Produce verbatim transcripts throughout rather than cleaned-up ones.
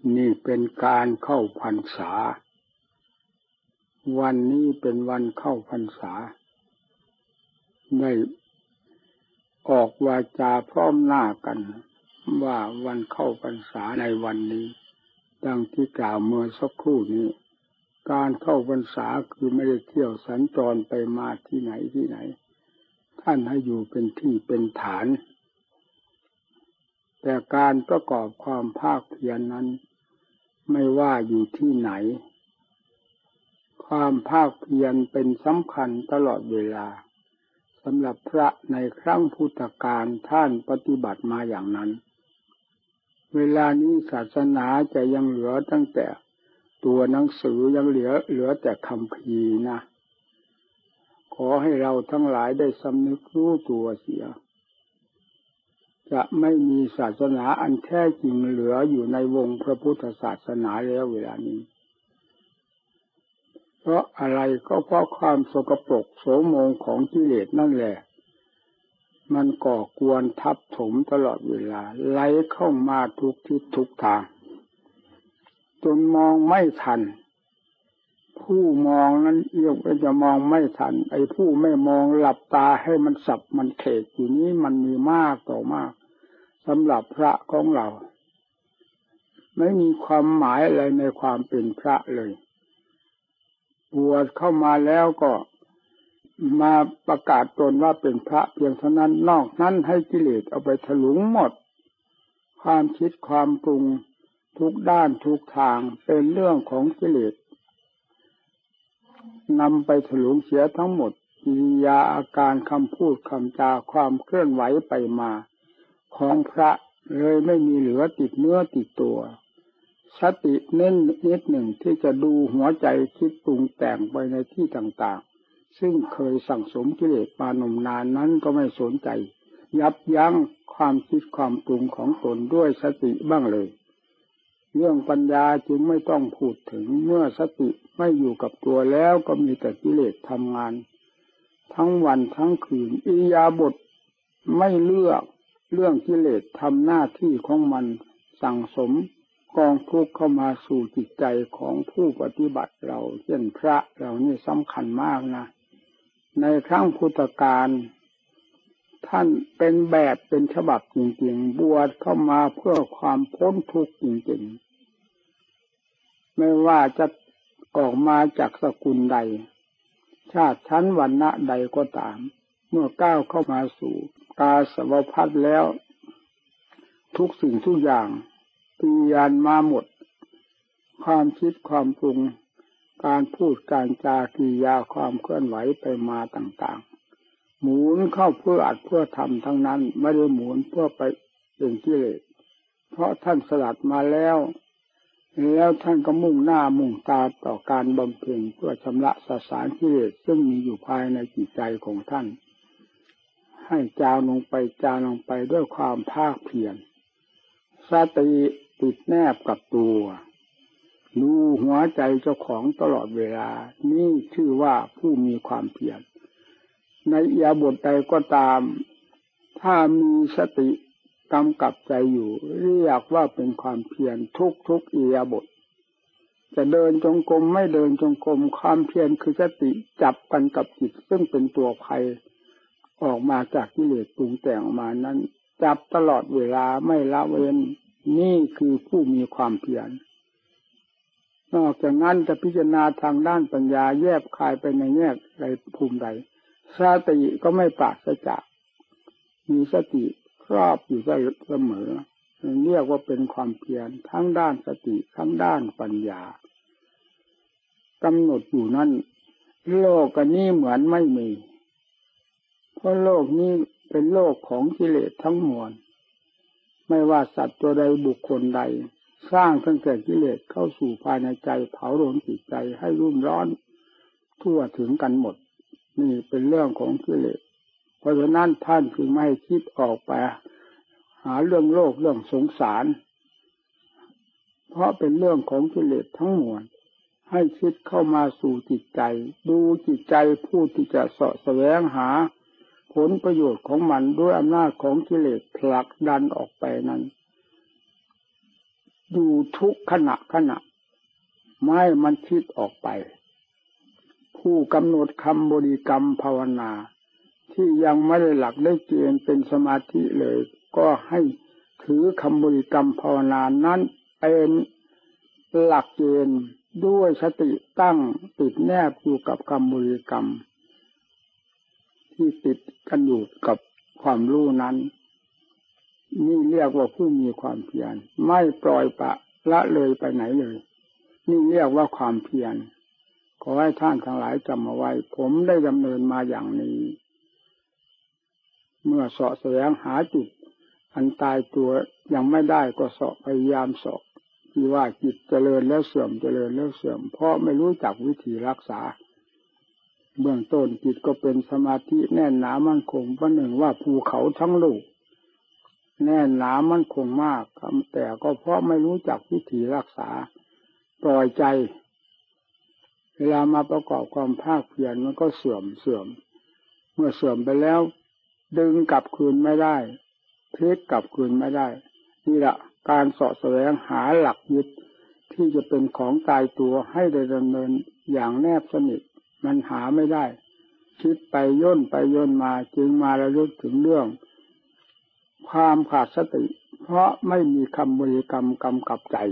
นี่เป็นการเข้าพรรษาวันนี้เป็นวันเข้าพรรษาได้ออกวาจาพร้อมหน้ากันว่าวันเข้าพรรษาในวันนี้ดังที่กล่าวเมื่อสักครู่นี้การเข้าพรรษาคือไม่ได้เที่ยวสัญจรไปมาที่ไหนที่ไหนท่านให้อยู่เป็นที่เป็นฐานแต่การประกอบความภาคเพียร นั้นไม่ว่าอยู่ที่ไหนความภาคเพียรเป็นสำคัญตลอดเวลาสำหรับพระในครั้งพุทธกาลท่านปฏิบัติมาอย่างนั้นเวลานี้ศาสนาจะยังเหลือตั้งแต่ตัวหนังสือยังเหลือเหลือแต่คัมภีร์นะขอให้เราทั้งหลายได้สำนึกรู้ตัวเสียจะไม่มีศาสนาอันแท้จริงเหลืออยู่ในวงพระพุทธศาสนาแล้วเวลานี้เพราะอะไรก็เพราะความสกปรกโสมมของกิเลสนั่นแหละมันก่อกวนทับถมตลอดเวลาไหลเข้ามาทุกทิศทุกทางจนมองไม่ทันผู้มองนั้นเรียกว่าจะมองไม่ทันไอ้ผู้ไม่มองหลับตาให้มันสับมันเขกอยู่นี้มันมีมากต่อมากสำหรับพระของเราไม่มีความหมายอะไรในความเป็นพระเลยบวชเข้ามาแล้วก็มาประกาศตนว่าเป็นพระเพียงเท่านั้นนอกนั้นให้กิเลสเอาไปถลุงหมดความคิดความปรุงทุกด้านทุกทางเป็นเรื่องของกิเลสนำไปถลุงเสียทั้งหมดกิริยาอาการคำพูดคำจาความเคลื่อนไหวไปมาของพระเลยไม่มีเหลือติดเนื้อติดตัวสติเน้นนิดหนึ่งที่จะดูหัวใจคิดปรุงแต่งไปในที่ต่างๆซึ่งเคยสั่งสมกิเลสมานมนานนั้นก็ไม่สนใจยับยั้งความคิดความปรุงของตนด้วยสติบ้างเลยเรื่องปัญญาจึงไม่ต้องพูดถึงเมื่อสติไม่อยู่กับตัวแล้วก็มีแต่กิเลสทำงานทั้งวันทั้งคืนอิริยาบถไม่เลือกเรื่องกิเลสทำหน้าที่ของมันสั่งสมกองทุกข์เข้ามาสู่จิตใจของผู้ปฏิบัติเราเช่นพระเรานี่สำคัญมากนะในครั้งพุทธกาลท่านเป็นแบบเป็นฉบับจริงๆบวชเข้ามาเพื่อความพ้นทุกข์จริงๆไม่ว่าจะออกมาจากสกุลใดชาติชั้นวรรณะใดก็ตามเมื่อก้าวเข้ามาสู่กาสาวพัสแล้วทุกสิ่งทุกอย่างเปลี่ยนมาหมดความคิดความปรุงการพูดการจากิริยาความเคลื่อนไหวไปมาต่างๆหมุนเข้าเพื่ออัดเพื่อทำทั้งนั้นไม่ได้หมุนเพื่อไปเป็นกิเลสเพราะท่านสลัดมาแล้วแล้วท่านก็มุ่งหน้ามุ่งตาต่อการบำเพ็ญเพื่อชำระสสารกิเลสซึ่งมีอยู่ภายในจิตใจของท่านให้จางลงไปจางลงไปด้วยความภาคเพียรสติติดแนบกับตัวดูหัวใจเจ้าของตลอดเวลานี่ชื่อว่าผู้มีความเพียรในอิริยาบถใดก็ตามถ้ามีสติกำกับใจอยู่เรียกว่าเป็นความเพียรทุกทุกอิริยาบถจะเดินจงกรมไม่เดินจงกรมความเพียรคือสติจับกันกับจิตซึ่งเป็นตัวภัยออกมาจากกิเลสปรุงแต่งออกมานั้นจับตลอดเวลาไม่ละเว้นนี่คือผู้มีความเพียรนอกจากนั้นจะพิจารณาทางด้านปัญญาแยบคายไปในแง่ใดภูมิใดสติก็ไม่ปราศจากมีสติครอบอยู่เสมอเรียกว่าเป็นความเพียรทั้งด้านสติทั้งด้านปัญญากำหนดอยู่นั่นโลกอันนี้เหมือนไม่มีเพราะโลกนี้เป็นโลกของกิเลสทั้งมวลไม่ว่าสัตว์ตัวใดบุคคลใดสร้างตั้งแต่กิเลสเข้าสู่ภายในใจเผาลนจิตใจให้รุ่มร้อนทั่วถึงกันหมดนี่เป็นเรื่องของกิเลสเพราะฉะนั้นท่านจึงไม่คิดออกไปหาเรื่องโลกเรื่องสงสารเพราะเป็นเรื่องของกิเลสทั้งมวลให้คิดเข้ามาสู่จิตใจดูจิตใจผู้ที่จะเสาะแสวงหาผลประโยชน์ของมันด้วยอำนาจของกิเลสผลักดันออกไปนั้นอยู่ทุกขณะขณะไม่มันคิดออกไปผู้กำหนดคำบริกรรมภาวนาที่ยังไม่ได้หลักได้เกณฑ์เป็นสมาธิเลยก็ให้ถือคำบริกรรมภาวนานั้นเป็นหลักเกณฑ์ด้วยสติตั้งติดแนบอยู่กับคำบริกรรมที่ติดกันอยู่กับความรู้นั้นนี่เรียกว่าผู้มีความเพียรไม่ปล่อยปละละเลยไปไหนเลยนี่เรียกว่าความเพียรขอให้ท่านทั้งหลายจำเอาไว้ผมได้ดำเนินมาอย่างนี้เมื่อเสาะแสวงหาจุดอันตายตัวยังไม่ได้ก็เสาะพยายามเสาะที่ว่าจิตเจริญแล้วเสื่อมเจริญแล้วเสื่อมเพราะไม่รู้จักวิธีรักษาเบื้องต้นจิตก็เป็นสมาธิแน่นหนามั่นคงประหนึ่งว่าภูเขาทั้งลูกแน่นหนามั่นคงมากแต่ก็เพราะไม่รู้จักวิธีรักษาปล่อยใจเวลามาประกอบความภาคเพียรมันก็เสื่อมเสื่อมเมื่อเสื่อมไปแล้วดึงกลับคืนไม่ได้พลิกกลับคืนไม่ได้นี่แหละการเสาะแสวงหาหลักยึดที่จะเป็นของตายตัวให้ได้ดำเนินอย่างแนบสนิทมันหาไม่ได้คิดไปย่นไปย่นมาจึงมาระลึกถึงเรื่องความขาดสติเพราะไม่มีคำบริกรรมกำกับใจ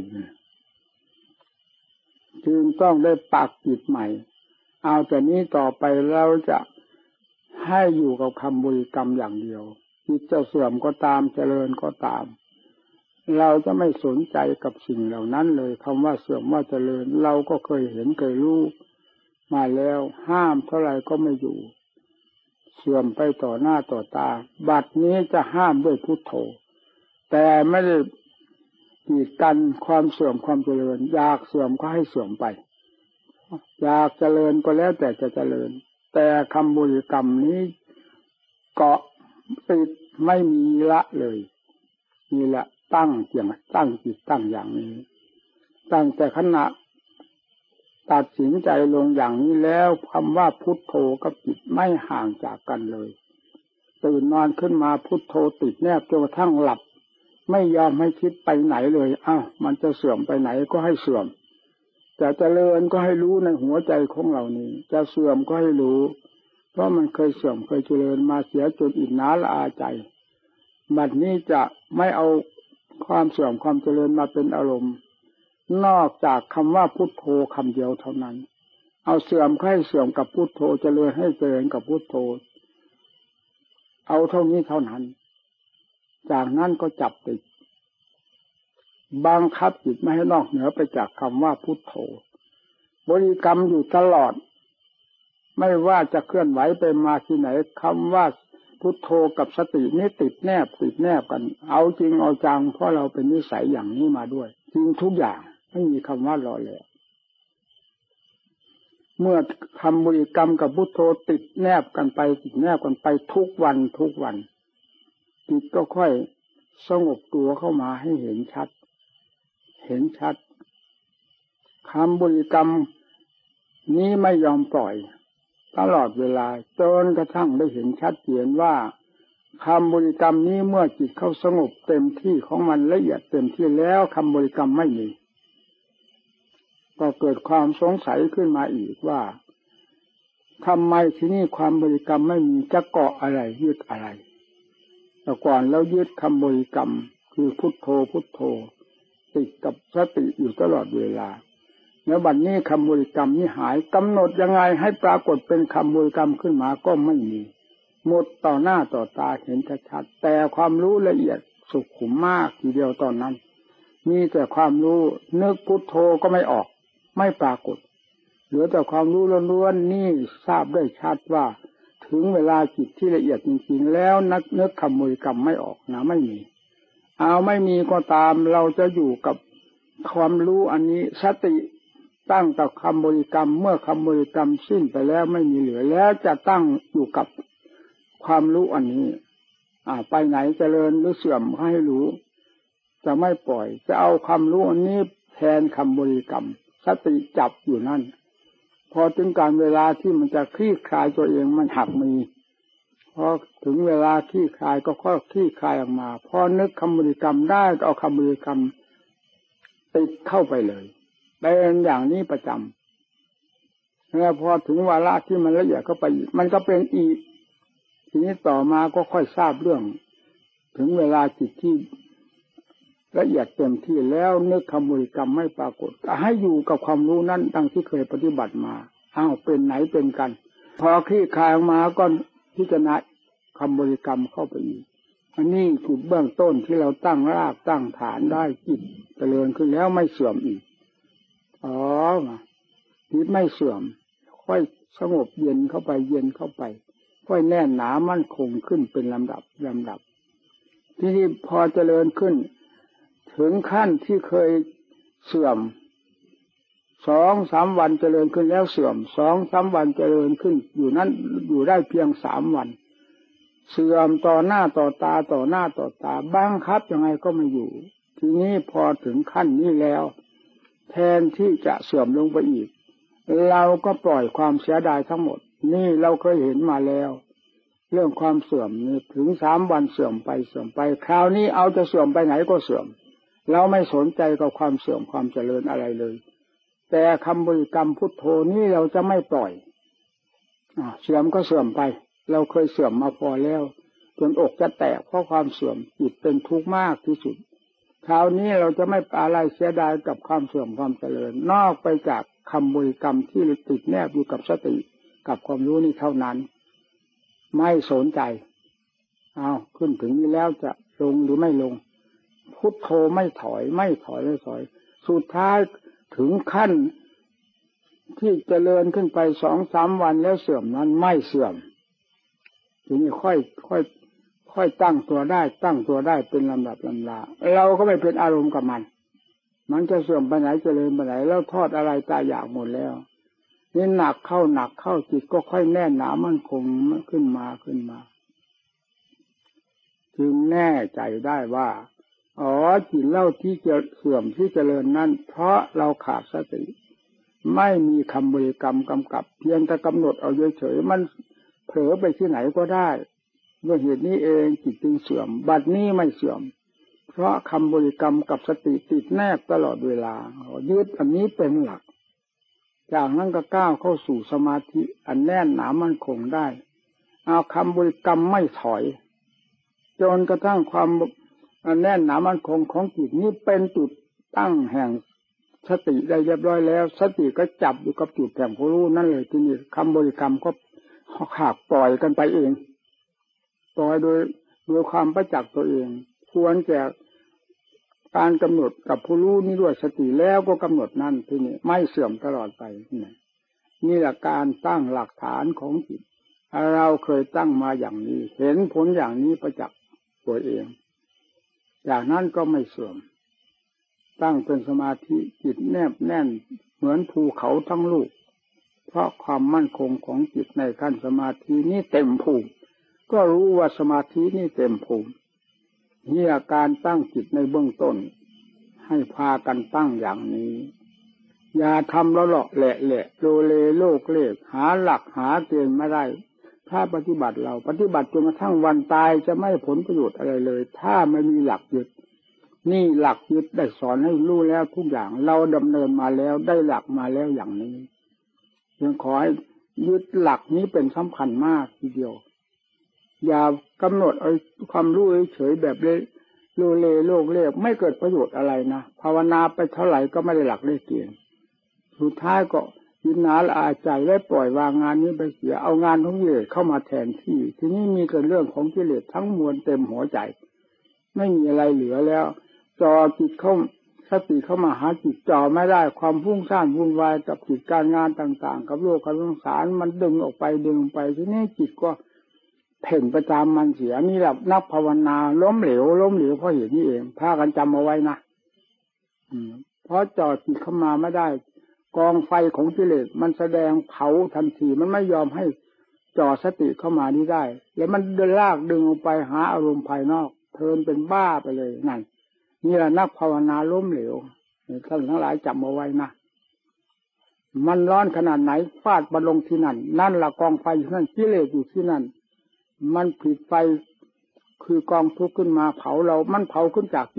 จึงต้องได้ปักจิตใหม่เอาแต่นี้ต่อไปเราจะให้อยู่กับคำบริกรรมอย่างเดียวจิตจะเสื่อมก็ตามเจริญก็ตามเราจะไม่สนใจกับสิ่งเหล่านั้นเลยคำว่าเสื่อมว่าเจริญเราก็เคยเห็นเคยรู้มาแล้วห้ามเท่าไหร่ก็ไม่อยู่เสื่อมไปต่อหน้าต่อตาบัดนี้จะห้ามด้วยพุทโธแต่ไม่ได้กีดกันความเสื่อมความเจริญอยากเสื่อมก็ให้เสื่อมไปอยากเจริญก็แล้วแต่จะเจริญแต่คำบริกรรมนี้เกาะติดไม่มีละเลยนี่แหละตั้งอย่างตั้งจิตตั้งอย่างนี้ตั้งแต่ขณะตัดสินใจลงอย่างนี้แล้วคำว่าพุทโธกับจิตไม่ห่างจากกันเลยตื่นนอนขึ้นมาพุทโธติดแนบจนกระทั่งหลับไม่ยอมให้คิดไปไหนเลยอ้าวมันจะเสื่อมไปไหนก็ให้เสื่อมจะเจริญก็ให้รู้ในหัวใจของเรานี้จะเสื่อมก็ให้รู้เพราะมันเคยเสื่อมเคยเจริญมาเสียจนอิจฉาละอาใจบัดนี้จะไม่เอาความเสื่อมความเจริญมาเป็นอารมณ์นอกจากคำว่าพุทโธคำเดียวเท่านั้นเอาเสื่อมให้เสื่อมกับพุทโธเจริญให้เจริญกับพุทโธเอาเท่านี้เท่านั้นจากนั้นก็จับติดบังคับจิตไม่ให้นอกเหนือไปจากคำว่าพุทโธบริกรรมอยู่ตลอดไม่ว่าจะเคลื่อนไหวไปมาที่ไหนคำว่าพุทโธกับสตินี้ติดแนบติดแนบกันเอาจริงเอาจังเพราะเราเป็นนิสัยอย่างนี้มาด้วยจริงทุกอย่างไม่มีคำว่ารอเลยเมื่อคำบริกรรมกับพุทโธติดแนบกันไปติดแนบกันไปทุกวันทุกวันจิตก็ค่อยสงบตัวเข้ามาให้เห็นชัดเห็นชัดคำบริกรรมนี้ไม่ยอมปล่อยตลอดเวลาจนกระทั่งได้เห็นชัดเจนว่าคำบริกรรมนี้เมื่อจิตเข้าสงบเต็มที่ของมันละเอียดเต็มที่แล้วคำบริกรรมไม่มีก็เกิดความสงสัยขึ้นมาอีกว่าทำไมที่นี่ความบริกรรมไม่มีจะเกาะอะไรยึดอะไรแต่ก่อนแล้วยึดคำบริกรรมคือพุทโธพุทโธติดกับสติอยู่ตลอดเวลาแล้วบัดนี้คำบริกรรมนี้หายกำหนดยังไงให้ปรากฏเป็นคำบริกรรมขึ้นมาก็ไม่มีหมดต่อหน้าต่อตาเห็นชัดๆแต่ความรู้ละเอียดสุขุมมากทีเดียวตอนนั้นมีแต่ความรู้นึกพุทโธก็ไม่ออกไม่ปรากฏเหลือแต่ความรู้ล้วนๆนี่ทราบได้ชัดว่าถึงเวลาจิตที่ละเอียดจริงๆแล้วนักนึกคำบริกรรมไม่ออกนะไม่มีเอาไม่มีก็ตามเราจะอยู่กับความรู้อันนี้สติตั้งกับคำบริกรรมเมื่อคำบริกรรมสิ้นไปแล้วไม่มีเหลือแล้วจะตั้งอยู่กับความรู้อันนี้อ่าไปไหนเจริญหรือเสื่อมให้รู้จะไม่ปล่อยจะเอาความรู้อันนี้แทนคำบริกรรมสติจับอยู่นั่นพอถึงการเวลาที่มันจะคลี่คลายตัวเองมันหักมีพอถึงเวลาคลี่คลายก็ค่อยคลี่คลายออกมาพอนึกคำบริกรรมได้ก็เอาคำบริกรรมติดเข้าไปเลยเป็นอย่างนี้ประจำแล้วพอถึงวาระที่มันละเอียดเข้าไปมันก็เป็นอีกทีนี้ต่อมาก็ค่อยทราบเรื่องถึงเวลาจิตที่ละเอียดเต็มที่แล้วนึกคำบริกรรมไม่ปรากฏให้อยู่กับความรู้นั้นดังที่เคยปฏิบัติมาอ้าวเป็นไหนเป็นกันพอคลี่คลายมาก็พิจารณาคำบริกรรมเข้าไปอีกอันนี้จุดเบื้องต้นที่เราตั้งรากตั้งฐานได้จิตเจริญขึ้นแล้วไม่เสื่อมอีกอ๋อจิตไม่เสื่อมค่อยสงบเย็นเข้าไปเย็นเข้าไปค่อยแน่นหนามั่นคงขึ้นเป็นลำดับลำดับที่นี่พอเจริญขึ้นถึงขั้นที่เคยเสื่อมสองสามวันเจริญขึ้นแล้วเสื่อมสองสามวันเจริญขึ้นอยู่นั้นอยู่ได้เพียงสามวันเสื่อมต่อหน้าต่อตาต่อหน้าต่อตาบังคับยังไงก็ไม่อยู่ทีนี้พอถึงขั้นนี้แล้วแทนที่จะเสื่อมลงไปอีกเราก็ปล่อยความเสียดายทั้งหมดนี่เราเคยเห็นมาแล้วเรื่องความเสื่อมนี่ถึงสามวันเสื่อมไปเสื่อมไปคราวนี้เอาจะเสื่อมไปไหนก็เสื่อมเราไม่สนใจกับความเสื่อมความเจริญอะไรเลยแต่คำบริกรรมพุทโธนี้เราจะไม่ปล่อยอ่าเสื่อมก็เสื่อมไปเราเคยเสื่อมมาพอแล้วจนอกจะแตกเพราะความเสื่อมจิตเป็นทุกข์มากที่สุดคราวนี้เราจะไม่อะไรเสียดายกับความเสื่อมความเจริญนอกไปจากคำบริกรรมที่ติดแนบอยู่กับสติกับความรู้นี่เท่านั้นไม่สนใจเอาขึ้นถึงนี้แล้วจะลงหรือไม่ลงพุทโธไม่ถอยไม่ถอยไม่ถอยสุดท้ายถึงขั้นที่เจริญขึ้นไปสองสามวันแล้วเสื่อมนั้นไม่เสื่อมทีนี้ค่อยค่อยค่อยตั้งตัวได้ตั้งตัวได้เป็นลำดับลำดาเราก็ไม่เป็นอารมณ์กับมันมันจะเสื่อมไปไหนเจริญไปไหนแล้วทอดอะไรตายอยากหมดแล้วนี่หนักเข้าหนักเข้าจิตก็ค่อยแน่นหนามั่นคงขึ้นมาขึ้นมาจึงแน่ใจได้ว่าอ๋อจิตเล่าที่จะเสื่อมที่เจริญนั้นเพราะเราขาดสติไม่มีคำบริกรรมกำกับเพียงแต่กำหนดเอาเฉยๆมันเผลอไปที่ไหนก็ได้ด้วยเหตุนี้เองจิตจึงเสื่อมบัดนี้ไม่เสื่อมเพราะคำบริกรรมกับสติติดแนบตลอดเวลายึดอันนี้เป็นหลักจากนั้นก็ก้าวเข้าสู่สมาธิอันแน่นหนามั่นคงได้เอาคำบริกรรมไม่ถอยจนกระทั่งความอันแน่นหนามั่นคงของจิตนี้เป็นจุดตั้งแห่งสติได้เรียบร้อยแล้วสติก็จับอยู่กับจุดแห่งผู้รู้นั่นเลยทีนี้คำบริกรรมก็ขาดปล่อยกันไปเองปล่อยโดยโดยความประจักษ์ตัวเองควรแก่การกำหนดกับผู้รู้นี่ด้วยสติแล้วก็กำหนดนั่นทีนี้ไม่เสื่อมตลอดไปนี่นี่แหละการตั้งหลักฐานของจิตเราเคยตั้งมาอย่างนี้เห็นผลอย่างนี้ประจักษ์ตัวเองจากนั้นก็ไม่เสื่อมตั้งเป็นสมาธิจิตแนบแน่นเหมือนภูเขาทั้งลูกเพราะความมั่นคงของจิตในขั้นสมาธินี้เต็มภูมิก็รู้ว่าสมาธินี่เต็มภูมินี่อาการตั้งจิตในเบื้องต้นให้พากันตั้งอย่างนี้อย่าทำแล้วหลอกแหละแหละโลเลโลกเลกหาหลักหาเกณฑ์ไม่ได้ถ้าปฏิบัติเราปฏิบัติจนกระทั่งวันตายจะไม่ผลประโยชน์อะไรเลยถ้าไม่มีหลักยึดนี่หลักยึดได้สอนให้รู้แล้วทุกอย่างเราดำเนินมาแล้วได้หลักมาแล้วอย่างนี้ยังขอให้ยึดหลักนี้เป็นสำคัญมากทีเดียวอย่ากำหนดเอาความรู้เฉยแบบเลโลเลโลกเลกไม่เกิดประโยชน์อะไรนะภาวนาไปเท่าไหร่ก็ไม่ได้หลักได้เกณฑ์สุดท้ายก็ยินหนาละอาใจและปล่อยวางงานนี้ไปเสียเอางานของกิเลสเข้ามาแทนที่ทีนี้มีแต่เรื่องของกิเลสทั้งมวลเต็มหัวใจไม่มีอะไรเหลือแล้วจอจิตเข้าสติเข้ามาหาจิตจ่อไม่ได้ความพุ่งสร้างวุ่นวายกับกิจการงานต่างๆกับโลกกับสงสารมันดึงออกไปดึงไปทีนี้จิตก็เพ่งประจามมันเสียนี่แหละนักภาวนาล้มเหลวล้มเหลวเพราะเหตุนี้เองพากันจำเอาไว้นะอืมเพราะจ่อจิตเข้ามาไม่ได้กองไฟของกิเลสมันแสดงเผาทันทีมันไม่ยอมให้จ่อสติเข้ามานี้ได้แล้วมันเดินลากดึงออกไปหาอารมณ์ภายนอกเพลินเป็นบ้าไปเลยนั่นนี่แหละนักภาวนาล้มเหลวท่านทั้งหลายจำเอาไว้นะมันร้อนขนาดไหนฟาดบรรลงที่นั่นนั่นละกองไฟอยู่นั่นกิเลสอยู่ที่นั่นมันผิดไฟคือกองทุกข์ขึ้นมาเผาเรามันเผาขึ้นจากกิเลส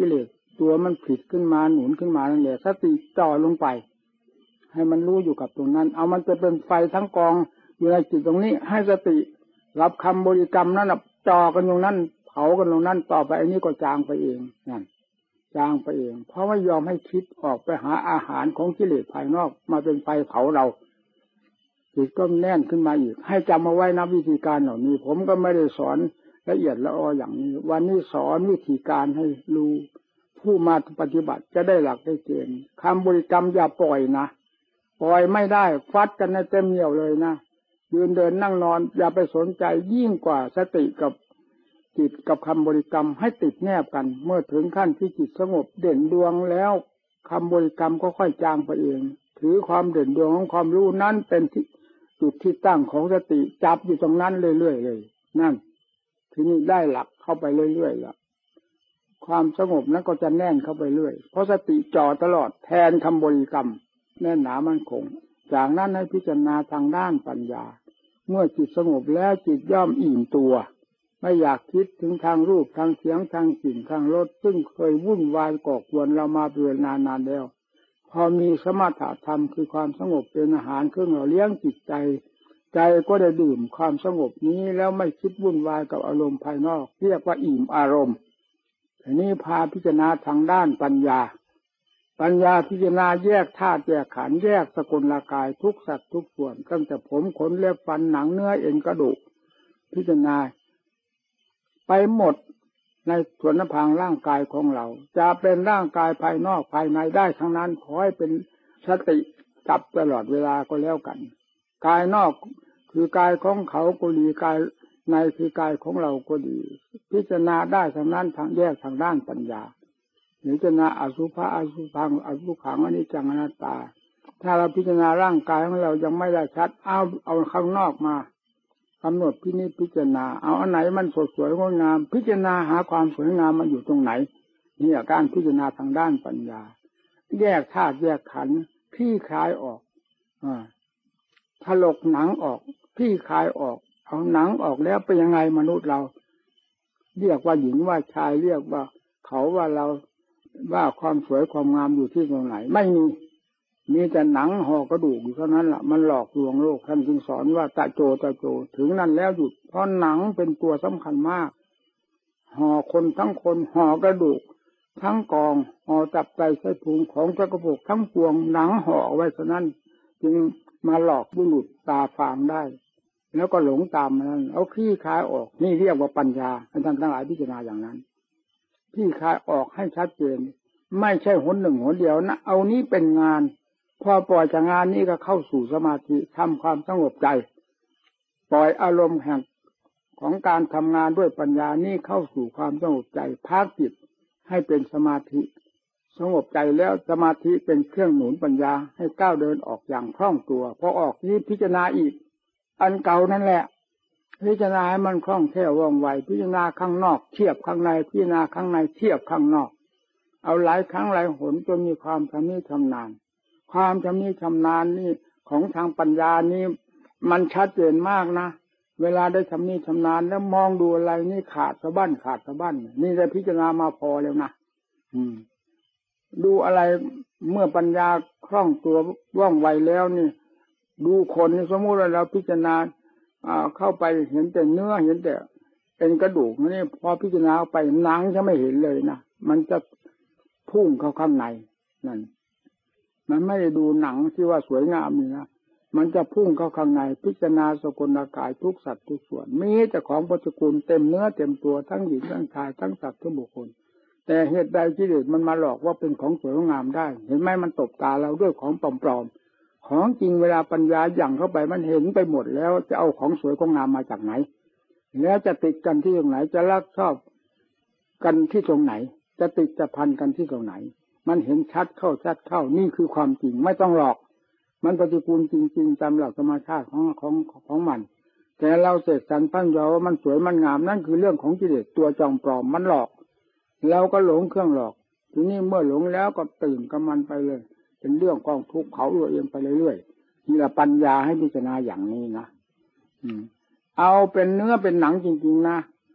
ตัวมันผิดขึ้นมาหนุนขึ้นมานั่นแหละสติจ่อลงไปให้มันรู้อยู่กับตรงนั้นเอามันจะเป็นไฟทั้งกองอยู่ในจิตตรงนี้ให้สติรับคำบริกรรมนั้นจ่อกันตรงนั้นเผากันตรงนั้นต่อไปอันนี้ก็จางไปเองนั่นจางไปเองเพราะไม่ยอมให้คิดออกไปหาอาหารของกิเลสภายนอกมาเป็นไฟเผาเราจิตก็แน่นขึ้นมาอีกให้จำเอาไว้นะวิธีการเหล่านี้ผมก็ไม่ได้สอนละเอียดละอออย่างนี้วันนี้สอนวิธีการให้รู้ผู้มาปฏิบัติจะได้หลักได้เกณฑ์คำบริกรรมอย่าปล่อยนะปล่อยไม่ได้ฟัดกันในเต็มเหนี่ยวเลยนะยืนเดินนั่งนอนอย่าไปสนใจยิ่งกว่าสติกับจิตกับคำบริกรรมให้ติดแนบกันเมื่อถึงขั้นที่จิตสงบเด่นดวงแล้วคำบริกรรมก็ค่อยจางไปเองถือความเด่นดวงของความรู้นั้นเป็นที่จุดที่ตั้งของสติจับอยู่ตรงนั้นเรื่อยๆเลยนั่นทีนี้ได้หลักเข้าไปเรื่อยๆแล้วความสงบนั้นก็จะแน่นเข้าไปเรื่อยเพราะสติจ่อตลอดแทนคำบริกรรมแน่นหนามั่นคงจากนั้นให้พิจารณาทางด้านปัญญาเมื่อจิตสงบแล้วจิตย่อมอิ่มตัวไม่อยากคิดถึงทางรูปทางเสียงทางกลิ่นทางรสซึ่งเคยวุ่นวายก่อกวนเรามาเป็นเวลานานแล้วพอมีสมถะธรรมคือความสงบเป็นอาหารเครื่องหล่อเลี้ยงจิตใจใจก็ได้ดื่มความสงบนี้แล้วไม่คิดวุ่นวายกับอารมณ์ภายนอกเรียกว่าอิ่มอารมณ์ทีนี้พาพิจารณาทางด้านปัญญาปัญญาพิจารณาแยกธาตุแยกขันธ์แยกสกุลกายทุกสัตว์ทุกส่วนตั้งแต่ผมขนเล็บฟันหนังเนื้อเอ็นกระดูกพิจารณาไปหมดในส่วนพางร่างกายของเราจะเป็นร่างกายภายนอกภายในได้ทั้งนั้นขอให้เป็นสติจับตลอดเวลาก็แล้วกันกายนอกคือกายของเขาก็ดีกายในคือกายของเราก็ดีพิจารณาได้ทั้งนั้นทางแยกทางด้านปัญญาพิจารณาอสุภะอสุภังอสุขังอนิจจังอนัตตาถ้าเราพิจารณาร่างกายของเรายังไม่ได้ชัดเอาเอาข้างนอกมากำหนดพินิจพิจารณาเอาอันไหนมันสดสวยงดงามพิจารณาหาความสวยงามมันอยู่ตรงไหนนี่อาการพิจารณาทางด้านปัญญาแยกธาตุแยกขันธ์คลี่คลายออกอ่าถลกหนังออกคลี่คลายออกเอาหนังออกแล้วเป็นยังไงมนุษย์เราเรียกว่าหญิงว่าชายเรียกว่าเขาว่าเราว่าความสวยความงามอยู่ที่ตรงไหนไม่มีมีแต่หนังห่อกระดูกอยู่เท่านั้นแหละมันหลอกลวงโลกท่านจึงสอนว่าตะโจตะโจถึงนั้นแล้วหยุดเพราะหนังเป็นตัวสำคัญมากห่อคนทั้งคนห่อกระดูกทั้งกองห่อจับใจใส่พุงของจักรพรรดิทั้งปวงหนังห่อไว้เท่านั้นจึงมาหลอกบุรุษตาฟางได้แล้วก็หลงตามมันเอาคลี่คลายออกนี่เรียกว่าปัญญาท่านทั้งหลายพิจารณาอย่างนั้นคลี่คลายออกให้ชัดเจนไม่ใช่หนหนึ่งหนเดียวนะเอานี้เป็นงานพอปล่อยจากงานนี้ก็เข้าสู่สมาธิทำความสงบใจปล่อยอารมณ์แห่งของการทำงานด้วยปัญญานี้เข้าสู่ความสงบใจพักจิตให้เป็นสมาธิสงบใจแล้วสมาธิเป็นเครื่องหนุนปัญญาให้ก้าวเดินออกอย่างคล่องตัวพอออกนี้พิจารณาอีกอันเก่านั่นแหละพิจารณาให้มันคล่องแคล่วว่องไวพิจารณาข้างนอกเทียบข้างในพิจารณาข้างในเทียบข้างนอกเอาหลายครั้งหลายหนจนมีความชำนิชำนาญความชำนิชำนาญนี่ของทางปัญญานี่มันชัดเจนมากนะเวลาได้ชำนิชำนาญแล้วมองดูอะไรนี่ขาดสะบั้นขาดสะบั้นนี่ได้พิจารณามาพอแล้วนะอืมดูอะไรเมื่อปัญญาคล่องตัวว่องไวแล้วนี่ดูคนนี่สมมติว่าเราพิจารณาอ่าเข้าไปเห็นแต่เนื้อเห็นแต่เป็นกระดูกนี่พอพิจารณาไปหนังจะไม่เห็นเลยนะมันจะพุ่งเข้าข้างในนั่นมันไม่ได้ดูหนังที่ว่าสวยงามนี่นะมันจะพุ่งเข้าข้างในพิจารณาสกุลกายทุกสัตว์ทุกส่วนมีแต่ของปฏิกูลเต็มเนื้อเต็มตัวทั้งหญิงทั้งชายทั้งสัตว์ทั้งบุคคลแต่เหตุใดกิเลสมันมาหลอกว่าเป็นของสวยงามได้เห็นไหมมันตบตาเราด้วยของปลอมๆของจริงเวลาปัญญาหยั่งเข้าไปมันเห็นไปหมดแล้วจะเอาของสวยของงามมาจากไหนแล้วจะติดกันที่ตรงไหนจะรักชอบกันที่ตรงไหนจะติดจะพันกันที่ตรงไหนมันเห็นชัดเข้าชัดเข้านี่คือความจริงไม่ต้องหลอกมันปฏิกูลจริงๆตามหลักธรรมชาติของของของมันแต่เราเสกสรรปั้นยอว่ามันสวยมันงามนั่นคือเรื่องของกิเลสตัวจอมปลอมมันหลอกเราก็หลงเครื่องหลอกทีนี้เมื่อหลงแล้วก็ตื่นกับมันไปเลยเป็นเรื่องกองทุกข์เขาตัวเองไปเรื่อยๆนี่แหละปัญญาให้พิจารณาอย่างนี้นะอืมเอาเป็นเนื้อเป็นหนังจริงๆนะ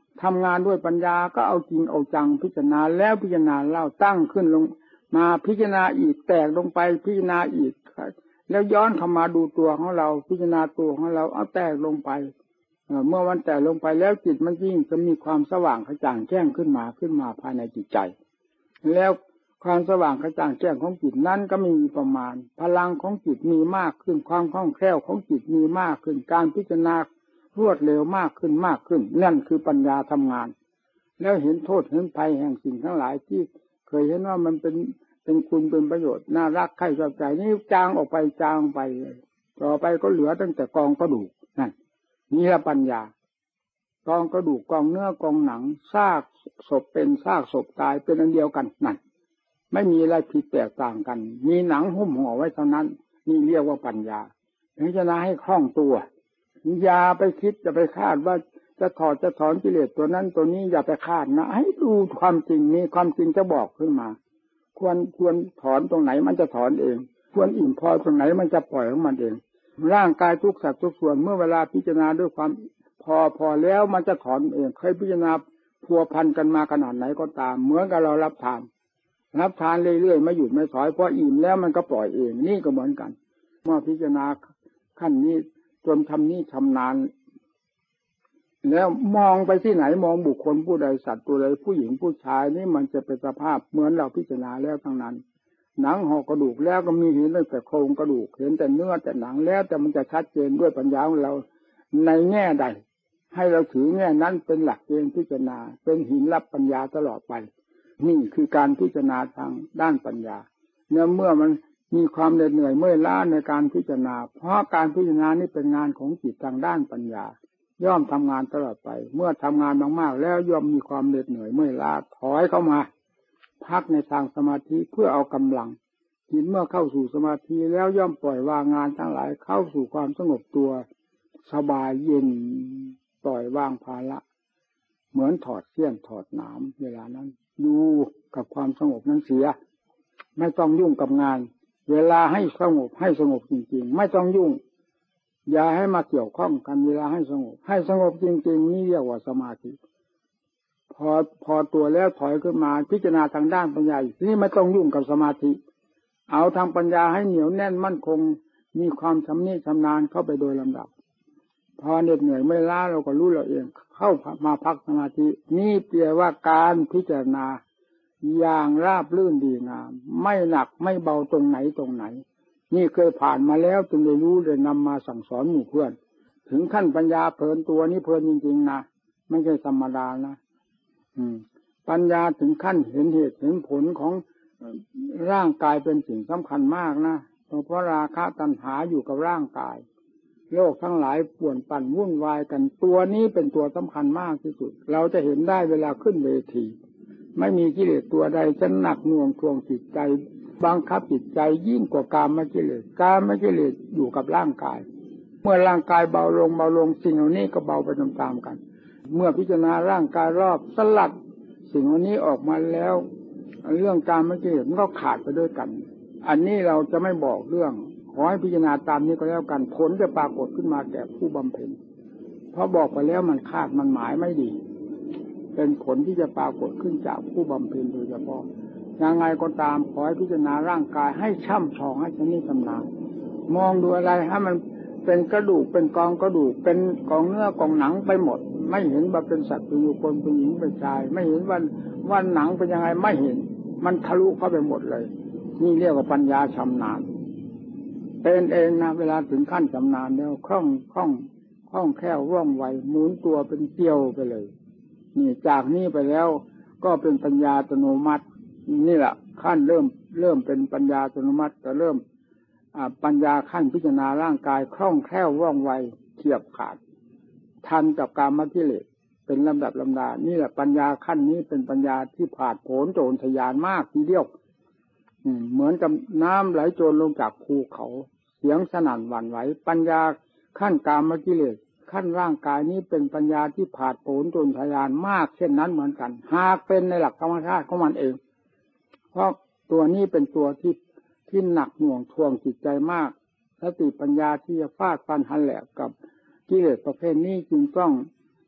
ทำงานด้วยปัญญาก็เอาจริงเอาจังพิจารณาแล้วพิจารณาเล่าตั้งขึ้นลงมาพิจารณาอีกแตกลงไปพิจารณาอีกแล้วย้อนเข้ามาดูตัวของเราพิจารณาตัวของเราเอาแตกลงไปเมื่อวันแตกลงไปแล้วจิตมันยิ่งจะมีความสว่างกระจ่างแจ้งขึ้นมาขึ้นมาภายในจิตใจแล้วความสว่างกระจ่างแจ้งของจิตนั้นก็มีประมาณพลังของจิตมีมากขึ้นความคล่องแคล่วของจิตมีมากขึ้นการพิจารณารวดเร็วมากขึ้นมากขึ้นนั่นคือปัญญาทำงานแล้วเห็นโทษเห็นภัยแห่งสิ่งทั้งหลายที่เคยเห็นว่ามันเป็นเป็นคุณเป็นประโยชน์น่ารักใคร่ชอบใจนี่จางออกไปจางไปต่อไปก็เหลือตั้งแต่กองกระดูกนั่นนี่ละปัญญากองกระดูกกองเนื้อกองหนังซากศพเป็นซากศพตายเป็นอันเดียวกันนั่นไม่มีอะไรผิดแตกต่างกันมีหนังหุ้มห่อไว้เท่านั้นนี่เรียกว่าปัญญาพิจารณาให้คล่องตัวอย่าไปคิดจะไปคาดว่าจะถอดจะถอนกิเลสตัวนั้นตัวนี้อย่าไปคาดนะให้ดูความจริงมีความจริงจะบอกขึ้นมาควรควรถอนตรงไหนมันจะถอนเองควรอิ่มพอตรงไหนมันจะปล่อยของมันเองร่างกายทุกสัดทุกส่วนเมื่อเวลาพิจารณาด้วยความพอพอแล้วมันจะถอนเองเคยพิจารณาพัวพันกันมาขนาดไหนก็ตามเหมือนกับเรารับทานรับทานเรื่อยๆไม่หยุดไม่ถอยพออิ่มแล้วมันก็ปล่อยเองนี่ก็เหมือนกันเมื่อพิจารณาขั้นนี้จนทำนี้ชำนาญแล้วมองไปที่ไหนมองบุคคลผู้ใดสัตว์ตัวใดผู้หญิงผู้ชายนี่มันจะเป็นสภาพเหมือนเราพิจารณาแล้วทั้งนั้นหนังห่อกระดูกแล้วก็มีเห็นตั้งแต่โครงกระดูกเห็นแต่เนื้อแต่หนังแล้วแต่มันจะชัดเจนด้วยปัญญาของเราในแง่ใดให้เราถือแง่นั้นเป็นหลักเกณฑ์พิจารณาเป็นหินรับปัญญาตลอดไปนี่คือการพิจารณาทางด้านปัญญาเนื่อเมื่อมันมีความเหน็ดเหนื่อยเมื่อยล้าในการพิจารณาเพราะการพิจารณานี่เป็นงานของจิตทางด้านปัญญาย่อมทำงานตลอดไปเมื่อทำงานมากๆแล้วย่อมมีความเหน็ดเหนื่อยเมื่อยล้าถอยเข้ามาพักในทางสมาธิเพื่อเอากำลังจิตเมื่อเข้าสู่สมาธิแล้วย่อมปล่อยวางงานทั้งหลายเข้าสู่ความสงบตัวสบายเย็นปล่อยวางภาระเหมือนถอดเสี้ยนถอดหนามเวลานั้นอยู่กับความสงบนั้นเสียไม่ต้องยุ่งกับงานเวลาให้สงบให้สงบจริงๆไม่ต้องยุ่งอย่าให้มาเกี่ยวข้องกันเวลาให้สงบให้สงบจริงๆนี่เรียกว่าสมาธิพอพอตัวแล้วถอยขึ้นมาพิจารณาทางด้านปัญญาอีกนี่ไม่ต้องยุ่งกับสมาธิเอาทางปัญญาให้เหนียวแน่นมั่นคงมีความชำนิชำนาญเข้าไปโดยลำดับพอเหน็ดเหนื่อยไม่ล้าเราก็รู้เราเองเข้ามาพักสมาธินี่แปลว่าการพิจารณาอย่างราบรื่นดีงามไม่หนักไม่เบาตรงไหนตรงไหนนี่เคยผ่านมาแล้วจึงได้รู้ได้นำมาสั่งสอนหมู่เพื่อนถึงขั้นปัญญาเพลินตัวนี้เพลินจริงๆนะไม่ใช่ธรรมดานะอืมปัญญาถึงขั้นเห็นเหตุเห็นผลของร่างกายเป็นสิ่งสำคัญมากนะเพราะราคะตัณหาอยู่กับร่างกายโลกทั้งหลายป่วนปั่นวุ่นวายกันตัวนี้เป็นตัวสำคัญมากที่สุดเราจะเห็นได้เวลาขึ้นเวทีไม่มีกิเลสตัวใดจะหนักหน่วงทวงจิตใจบังคับจิตใจยิ่งกว่ากามกิเลสกามกิเลสอยู่กับร่างกายเมื่อร่างกายเบาลงเบาลงสิ่งเหล่านี้ก็เบาไปตามๆกันเมื่อพิจารณาร่างกายรอบสลัดสิ่งเหล่านี้ออกมาแล้วเรื่องกามกิเลสมันก็ขาดไปด้วยกันอันนี้เราจะไม่บอกเรื่องขอให้พิจารณาตามนี้ก็แล้วกันผลจะปรากฏขึ้นมาแก่ผู้บำเพ็ญเพราะบอกไปแล้วมันคาดมันหมายไม่ดีเป็นผลที่จะปรากฏขึ้นจากผู้บำเพ็ญโดยเฉพาะยังไงก็ตามขอให้พิจารณาร่างกายให้ช่ำชองให้ชำนิชำนาญมองดูอะไรให้มันเป็นกระดูกเป็นกองกระดูกเป็นกองเนื้อกองหนังไปหมดไม่เห็นว่าเป็นสัตว์เป็นบุคคลเป็นหญิงเป็นชายไม่เห็นว่าว่าหนังเป็นยังไงไม่เห็นมันทะลุเข้าไปหมดเลยนี่เรียกว่าปัญญาชำนาญเป็นเองนะเวลาถึงขั้นชำนาญแล้วคล่องคล่องคล่องแคล่วว่องไวหมุนตัวเป็นเกลียวไปเลยนี่จากนี้ไปแล้วก็เป็นปัญญาอัตโนมัตินี่แหละขั้นเริ่มเริ่มเป็นปัญญาอัตโนมัติจะเริ่มปัญญาขั้นพิจารณาร่างกายคล่องแคล่วว่องไวเฉียบขาดทันกับกามกิเลสเป็นลำดับลำดานี่แหละปัญญาขั้นนี้เป็นปัญญาที่ผาดโผนโจรทะยานมากทีเดียวเหมือนกับน้ำไหลโจรลงจากภูเขาเสียงสนั่นหวั่นไหวปัญญาขั้นกามกิเลสขั้นร่างกายนี้เป็นปัญญาที่ผาดโผนโจรทะยานมากเช่นนั้นเหมือนกันหากเป็นในหลักธรรมชาติของมันเองเพราะตัวนี้เป็นตัวที่ที่หนักหน่วงทวงจิตใจมากสติปัญญาที่จะฟาดฟันหันแหลกกับกิเลสประเภทนี้จึงต้อง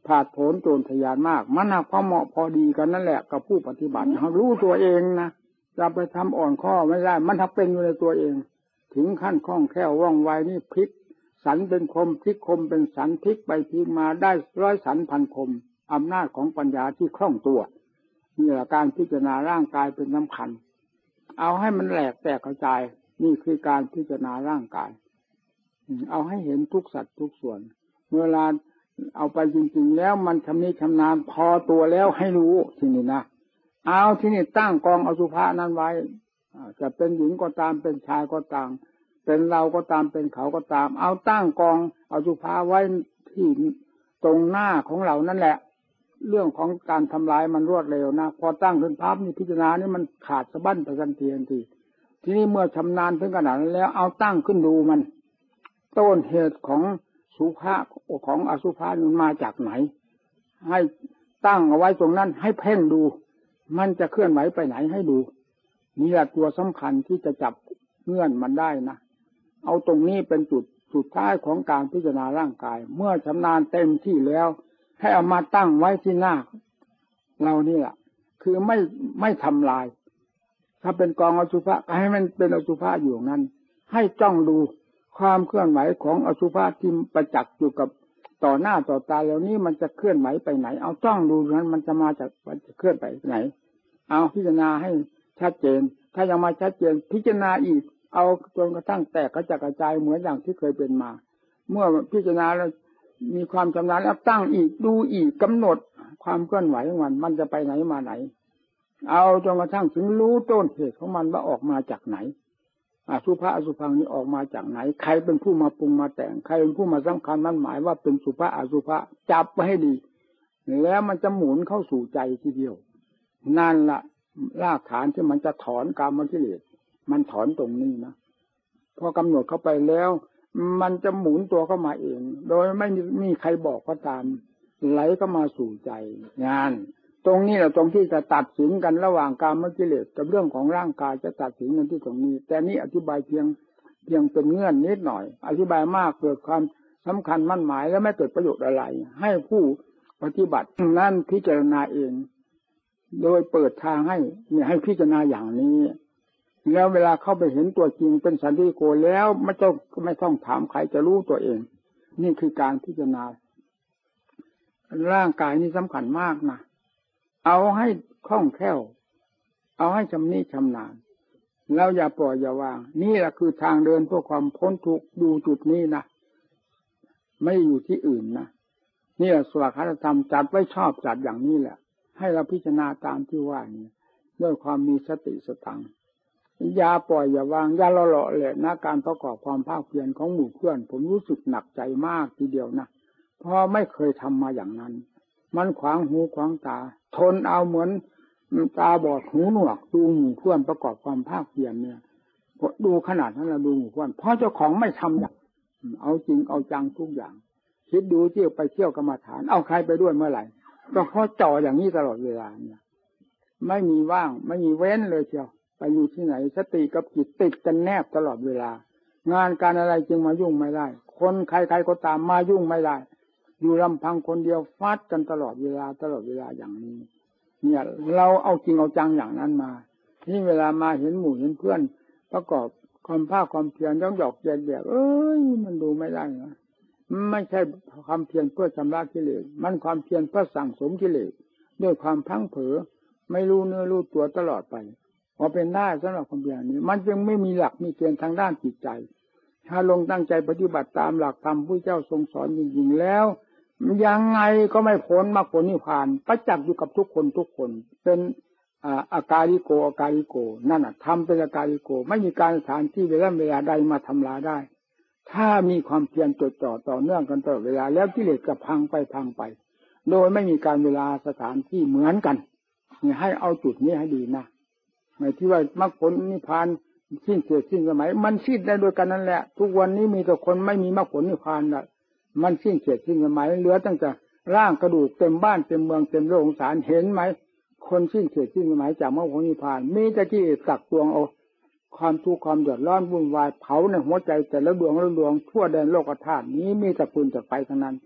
ผาดโผนโจรทะยานมากมันหากความเหมาะพอดีกันนั่นแหละกับผู้ปฏิบัติเขารู้ตัวเองนะจะไปทำอ่อนข้อไม่ได้มันทักเป็นอยู่ในตัวเองถึงขั้นคล่องแคล่วว่องไวนี่พลิกสันเป็นคมพลิกคมเป็นสันพลิกไปพลิกมาได้ร้อยสันพันคมอำนาจของปัญญาที่คล่องตัวนี่แหละการพิจารณาร่างกายเป็นสำคัญเอาให้มันแหลกแตกกระจายนี่คือการพิจารณาร่างกายเอาให้เห็นทุกสัตว์ทุกส่วนเวลาเอาไปจริงๆแล้วมันชำนิชำนาญพอตัวแล้วให้รู้ทีนี้นะเอาที่นี่ตั้งกองอสุภะนั้นไว้จะเป็นหญิงก็ตามเป็นชายก็ตามเป็นเราก็ตามเป็นเขาก็ตามเอาตั้งกองอสุภะไว้ที่ตรงหน้าของเรานั่นแหละเรื่องของการทำลายมันรวดเร็วนะพอตั้งขึ้นภาพนี่พิจารณานี่มันขาดสะบั้นไปทันทีทันทีทีนี้เมื่อชำนาญถึงขนาดนั้นแล้วเอาตั้งขึ้นดูมันต้นเหตุของสุภาของอสุภะมันมาจากไหนให้ตั้งเอาไว้ตรงนั้นให้เพ่งดูมันจะเคลื่อนไหวไปไหนให้ดูนี่แหละตัวสำคัญที่จะจับเงื่อนมันได้นะเอาตรงนี้เป็นจุดสุดท้ายของการพิจารณาร่างกายเมื่อชำนาญเต็มที่แล้วให้เอามาตั้งไว้ที่หน้าเรานี่แหละคือไม่ไม่ทำลายถ้าเป็นกองอสุภะให้มันเป็นอสุภะอยู่นั้นให้จ้องดูความเคลื่อนไหวของอสุภะที่ประจักษ์อยู่กับต่อหน้าต่อตาแล้วนี้มันจะเคลื่อนไหวไปไหนเอาจ้องดูนั้นมันจะมาจากมันจะเคลื่อนไปไหนเอาพิจารณาให้ชัดเจนถ้ายังมาชัดเจนพิจารณาอีกเอาจนกระทั่งแตกกระจัดกระจายเหมือนอย่างที่เคยเป็นมาเมื่อพิจารณาแล้วมีความชำนาญแล้วตั้งอีกดูอีกกำหนดความเคลื่อนไหวของมันมันจะไปไหนมาไหนเอาจนกระทั่งถึงรู้ต้นเหตุของมันว่าออกมาจากไหนอสุภะอสุภังนี้ออกมาจากไหนใครเป็นผู้มาปรุงมาแต่งใครเป็นผู้มาสำคัญมั่นหมายว่าเป็นสุภะอสุภะจับไว้ให้ดีแล้วมันจะหมุนเข้าสู่ใจทีเดียวนั่นละรากฐานที่มันจะถอนกามกิเลสมันถอนตรงนี้นะพอกำหนดเข้าไปแล้วมันจะหมุนตัวเข้ามาเองโดยไม่มีใครบอกก็ตามไหลก็มาสู่ใจงานตรงนี้แหละตรงที่จะตัดสินกันระหว่างกามกิเลสกับเรื่องของร่างกายจะตัดสินกันที่ตรงนี้แต่นี้อธิบายเพียงเพียงเป็นเงื่อนนิดหน่อยอธิบายมากเกิดความสำคัญมั่นหมายและไม่เกิดประโยชน์อะไรให้ผู้ปฏิบัตินั่นพิจารณาเองโดยเปิดทางให้เนี่ยให้พิจารณาอย่างนี้แล้วเวลาเข้าไปเห็นตัวจริงเป็นสันติโกแล้วไม่ต้องไม่ต้องถามใครจะรู้ตัวเองนี่คือการพิจารณาร่างกายนี่สำคัญมากนะเอาให้คล่องแคล่วเอาให้ชำนิชำนาญแล้วอย่าปล่อยอย่าวางนี่แหละคือทางเดินเพื่อความพ้นทุกข์ดูจุดนี้นะไม่อยู่ที่อื่นนะนี่แหละสวากขาธรรมจัดไว้ชอบจัดอย่างนี้แหละให้เราพิจารณาตามที่ว่านี้ด้วยความมีสติสตังอย่าปล่อยอย่าวางอย่าละเลาะแหละนะการประกอบความภาคเพียรของหมู่เพื่อนผมรู้สึกหนักใจมากทีเดียวนะเพราะไม่เคยทำมาอย่างนั้นมันขวางหูขวางตาทนเอาเหมือนตาบอดหูหนวกดูหมู่เพื่อนประกอบความภาคเพียรเนี่ยดูขนาดนั้นเราดูหมู่เพื่อนเพราะเจ้าของไม่ทำอย่างเอาจริงเอาจังทุกอย่างคิดดูเที่ยวไปเที่ยวกรรมฐานเอาใครไปด้วยเมื่อไหร่ก็เพราะจ่ออย่างนี้ตลอดเวลาเนี่ยไม่มีว่างไม่มีเว้นเลยเชียวไปอยู่ที่ไหนสติกับจิตติดกันแนบตลอดเวลางานการอะไรจึงมายุ่งไม่ได้คนใครๆก็ตามมายุ่งไม่ได้อยู่ลำพังคนเดียวฟาดกันตลอดเวลาตลอดเวลาอย่างนี้เนี่ยเราเอาจริงเอาจังอย่างนั้นมาที่เวลามาเห็นหมู่เห็นเพื่อนประกอบความภาคความเพียรย่องหยอกเย็นแบบเอ้ยมันดูไม่ได้นะไม่ใช่ความเพียรเพื่อชำระกิเลสมันความเพียรเพื่อสั่งสมกิเลสด้วยความพลั้งเผลอไม่รู้เนื้อรู้ตัวตลอดไปพอเป็นได้สำหรับความเพียรนี้มันจึงไม่มีหลักมีเกณฑ์ทางด้านจิตใจถ้าลงตั้งใจปฏิบัติตามหลักธรรมผู้เจ้าทรงสอนจริงๆแล้วยังไงก็ไม่พ้นมรรคผลนิพพานประจักษ์อยู่กับทุกคนทุกคนเป็นอากาลิโกอากาลิโกนั่นน่ะทำเป็นอากาลิโกไม่มีการสถานที่เวลาเวลาใดมาทำลายได้ถ้ามีความเพียรจดจ่อต่อเนื่องกันตลอดเวลาแล้วกิเลสก็พังไปพังไปโดยไม่มีการเวลาสถานที่เหมือนกันนี่ให้เอาจุดนี้ให้ดีนะในที่ว่ามรรคผลนิพพานสิ้นเกิดสิ้นสมัยมันสิ้นได้โดยกันนั่นแหละทุกวันนี้มีแต่คนไม่มีมรรคผลนิพพานน่ะมันสิ้นเกิดสิ้นสมัยเหลือตั้งแต่ร่างกระดูกเต็มบ้านเต็มเมืองเต็มโลกสงสารเห็นไหมคนสิ้นเกิดสิ้นสมัยจากมรรคผลนิพพานมีแต่กิเลสตักตวงเอาความทุกข์ความเดือดร้อนวุ่นวายเผาในหัวใจแต่ละดวงละดวงทั่วแดนโลกธาตุนี้มีแต่ฟืนแต่ไฟทั้งนั้น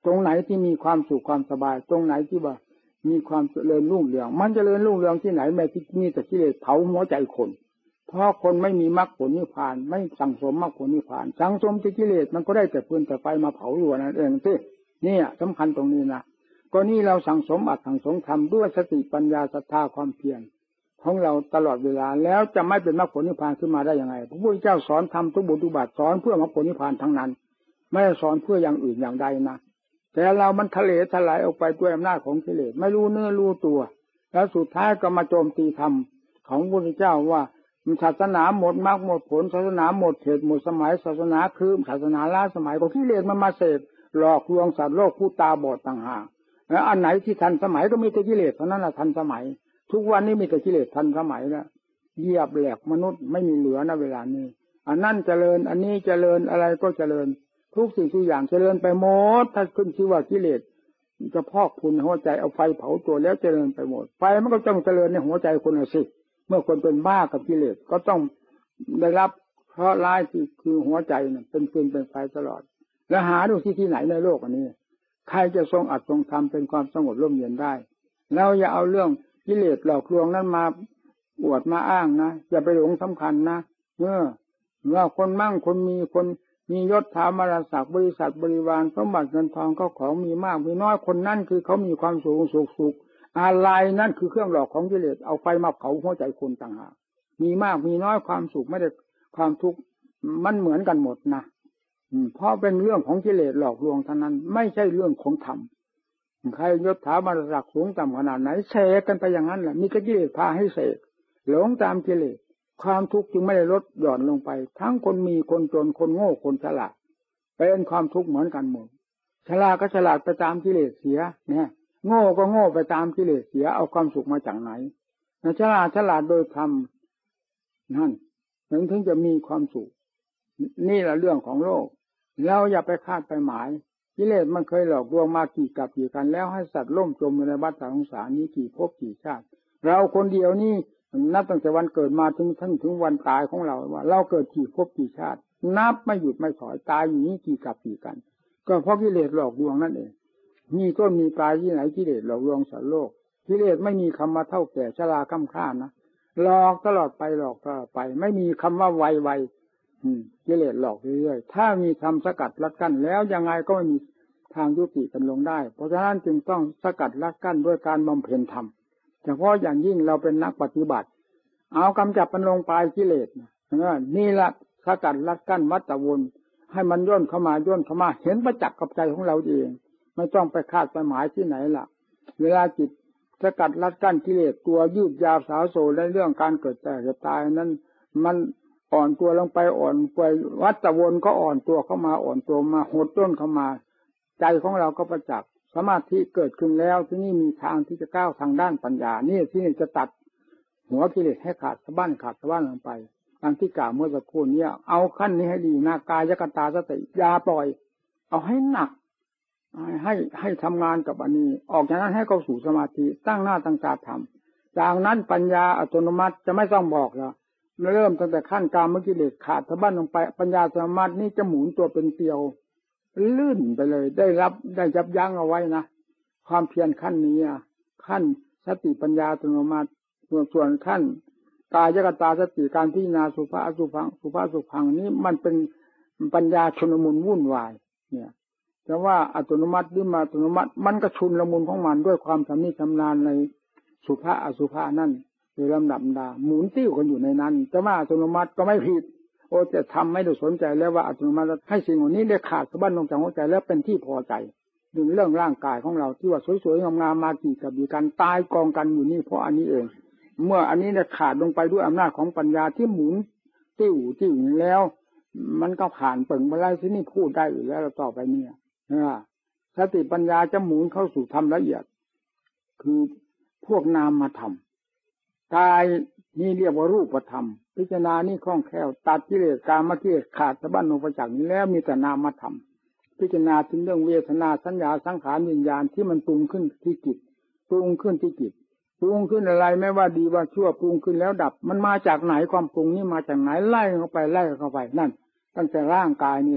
ตรงไหนที่มีความสุขความสบายตรงไหนที่ว่ามีความเจริญรุ่งเรืองมันเจริญรุ่งเรืองที่ไหนแม้ที่มีแต่กิเลสเผาหัวใจคนเพราะคนไม่มีมรรคผลนิพพานไม่สั่งสมมรรคผลนิพพานสั่งสมกิเลสมันก็ได้แต่ฟืนแต่ไฟมาเผาอยู่นั่นเองที่นี่สำคัญตรงนี้นะก็นี่เราสั่งสมอัดสั่งสมทำด้วยสติปัญญาศรัทธาความเพียรของเราตลอดเวลาแล้วจะไม่เป็นมรรคผลนิพพานขึ้นมาได้ยังไงพระพุทธเจ้าสอนทำทุกบุญทุกบาทสอนเพื่อมรรคผลนิพพานทั้งนั้นไม่ได้สอนเพื่ออย่างอื่นอย่างใดนะแต่เรามันทะเลถลายออกไปด้วยอำนาจของกิเลสไม่รู้เนื้อรู้ตัวแล้วสุดท้ายก็มาโจมตีธรรมของพระพุทธเจ้าว่าศาสนาหมดมรรคหมดผลศาสนาหมดเหตุหมดสมัยศาสนาคือศาสนาล้าสมัยก็กิเลสมันมาเสพหลอกลวงสัตว์โลกผู้ตาบอดต่างหากแล้วอันไหนที่ทันสมัยก็มีแต่กิเลสเท่านั้นแหละทันสมัยทุกวันนี้มีแต่กิเลสทันสมัยแล้วเหยียบแหลกมนุษย์ไม่มีเหลือนะเวลานี้อันนั่นเจริญอันนี้เจริญอะไรก็เจริญทุกสิ่งทุกอย่างเจริญไปหมดถ้าขึ้นชื่อว่ากิเลสจะพอกพูนหัวใจเอาไฟเผาตัวแล้วเจริญไปหมดไฟมันก็ต้องเจริญในหัวใจคนน่ะสิเมื่อคนเป็นบ้ากับกิเลสก็ต้องได้รับเพราะร้ายที่คือหัวใจน่ะเป็นฟืนเป็นไฟตลอดแล้วหาดูที่ที่ไหนในโลกอันนี้ใครจะทรงอัดทรงทำเป็นความสงบร่มเย็นได้แล้วอย่าเอาเรื่องกิเลสหลอกลวงนั้นมาอวดมาอ้างนะอย่าไปหลงสำคัญนะเมื่อว่าคนมั่งคนมีคนมียศถามรศักดิ์บริษัทบริวารสมบัติเงินทองก็ของมีมากมีน้อยคนนั่นคือเขามีความสุขสุขสุขอะไรนั่นคือเครื่องหลอกของกิเลสเอาไฟมาเผาหัวใจคนต่างหากมีมากมีน้อยความสุขไม่ได้ความทุกข์มันเหมือนกันหมดนะเพราะเป็นเรื่องของกิเลสหลอกลวงเท่านั้นไม่ใช่เรื่องของธรรมใครยศถามรศักดิ์สูงต่ำขนาดไหนเสกกันไปอย่างนั้นแหละมีกิเลสพาให้เสกหลงตามกิเลสความทุกข์จึงไม่ได้ลดหย่อนลงไปทั้งคนมีคนจนคนโง่คนฉลาดเป็นความทุกข์เหมือนกันหมดฉลาดก็ฉลาดไปตามกิเลสเสียเนี่ยโง่ก็โง่ไปตามกิเลสเสียเอาความสุขมาจากไหนฉลาดฉลาดโดยธรรมนั่นถึงถึงจะมีความสุขนี่แหละเรื่องของโลกเราอย่าไปคาดไปหมายกิเลสมันเคยหลอกลวงมากี่กับกี่กันแล้วให้สัตว์ล่มจมในวัฏสงสารนี้กี่ภพกี่ชาติเราคนเดียวนี่นับตั้งแต่วันเกิดมาถึงทั้งถึงวันตายของเราว่าเราเกิดกี่ภพกี่ชาตินับไม่หยุดไม่ถอยตายอยู่นี้กี่กับกี่กันก็เพราะกิเลสหลอกลวงนั่นเองมีต้นมีปลายที่ไหนกิเลสหลอกลวงสัตว์โลกกิเลสไม่มีคำว่าเท่าแก่ชราค่ำคร่านะหลอกตลอดไปหลอกตลอดไปไม่มีคำว่าไวไวกิเลสหลอกเรื่อยๆถ้ามีธรรมสกัดลัดกั้นแล้วยังไงก็ไม่มีทางยุติกันลงได้เพราะฉะนั้นจึงต้องสกัดลัดกั้นด้วยการบำเพ็ญธรรมเฉพาะอย่างยิ่งเราเป็นนักปฏิบัติเอากำจับมันลงไปกิเลสนี่แหละสกัดลัดกั้นวัฏวนให้มันย่นเข้ามาย่นเข้ามาเห็นประจักษ์กับใจของเราเองไม่ต้องไปคาดไปหมายที่ไหนล่ะเวลาจิตสกัดลัดกั้นกิเลสตัวยืดยาวสาวโศในเรื่องการเกิดแก่เจ็บตายนั้นมันอ่อนตัวลงไปอ่อนไปวัฏวนก็อ่อนตัวเข้ามาอ่อนตัวมาหดต้นเข้ามาใจของเราก็ประจักษ์สมาธิเกิดขึ้นแล้วที่นี่มีทางที่จะก้าวทางด้านปัญญานี่ที่นี่จะตัดหัวกิเลสให้ขาดสะบั้นขาดสะบั้นลงไปดังที่กล่าวเมื่อสักครู่นี้เอาขั้นนี้ให้ดีนะกายกตาสติอย่าปล่อยเอาให้หนักให้ให้ทำงานกับอันนี้ออกจากนั้นให้เข้าสู่สมาธิตั้งหน้าตั้งตาทำจากนั้นปัญญาอัตโนมัติจะไม่ต้องบอกแล้วเริ่มตั้งแต่ขั้นกามกิเลสขาดสะบั้นลงไปปัญญาอัตโนมัตินี่จะหมุนตัวเป็นเกลียวลื่นไปเลยได้รับได้ยับยั้งเอาไว้นะความเพียรขั้นนี้ขั้นสติปัญญาอัตโนมัติส่วนขั้นกายกตาสติการพิจารณาสุภาสุภังสุภาสุภังนี้มันเป็นปัญญาชุนมุนวุ่นวายเนี่ยแต่ว่าอัตโนมัติหรือมาอัตโนมัติมันก็ชุนละมุนของมันด้วยความชำนิชำนาญในสุภาอสุภานั่นโดยลำดับดาหมุนติ้วกันอยู่ในนั้นแต่ว่าอัตโนมัติก็ไม่ผิดโอ้จะทำไม่ได้สนใจแล้วว่าอัตโนมัติให้สิ่งเหล่านี้ได้ขาดสะบั้นลงจากหัวใจแล้วเป็นที่พอใจถึงเรื่องร่างกายของเราที่ว่าสวยๆงามๆมากี่กับกี่กันตายกองกันอยู่นี่เพราะอันนี้เองเมื่ออันนี้เนี่ยขาดลงไปด้วยอำนาจของปัญญาที่หมุนติ้วติ้วแล้วมันก็ผ่านเปิ่งไปแล้วที่นี่พูดได้อยู่แล้วต่อไปเนี่ยนะสติปัญญาจะหมุนเข้าสู่ธรรมละเอียดคือพวกนามธรรมกายนี่เรียกว่ารูปธรรมพิจารณานี่คล่องแคล่วตัดกิเลสกามกิเลสขาดสะบั้นลงไปจากนี้แล้วมีแต่นามธรรมพิจารณาถึงเรื่องเวทนาสัญญาสังขารวิญญาณที่มันปรุงขึ้นที่จิตปรุงขึ้นที่จิตปรุงขึ้นอะไรไม่ว่าดีว่าชั่วปรุงขึ้นแล้วดับมันมาจากไหนความปรุงนี่มาจากไหนไล่เข้าไปไล่เข้าไปนั่นตั้งแต่ร่างกายเนี่ย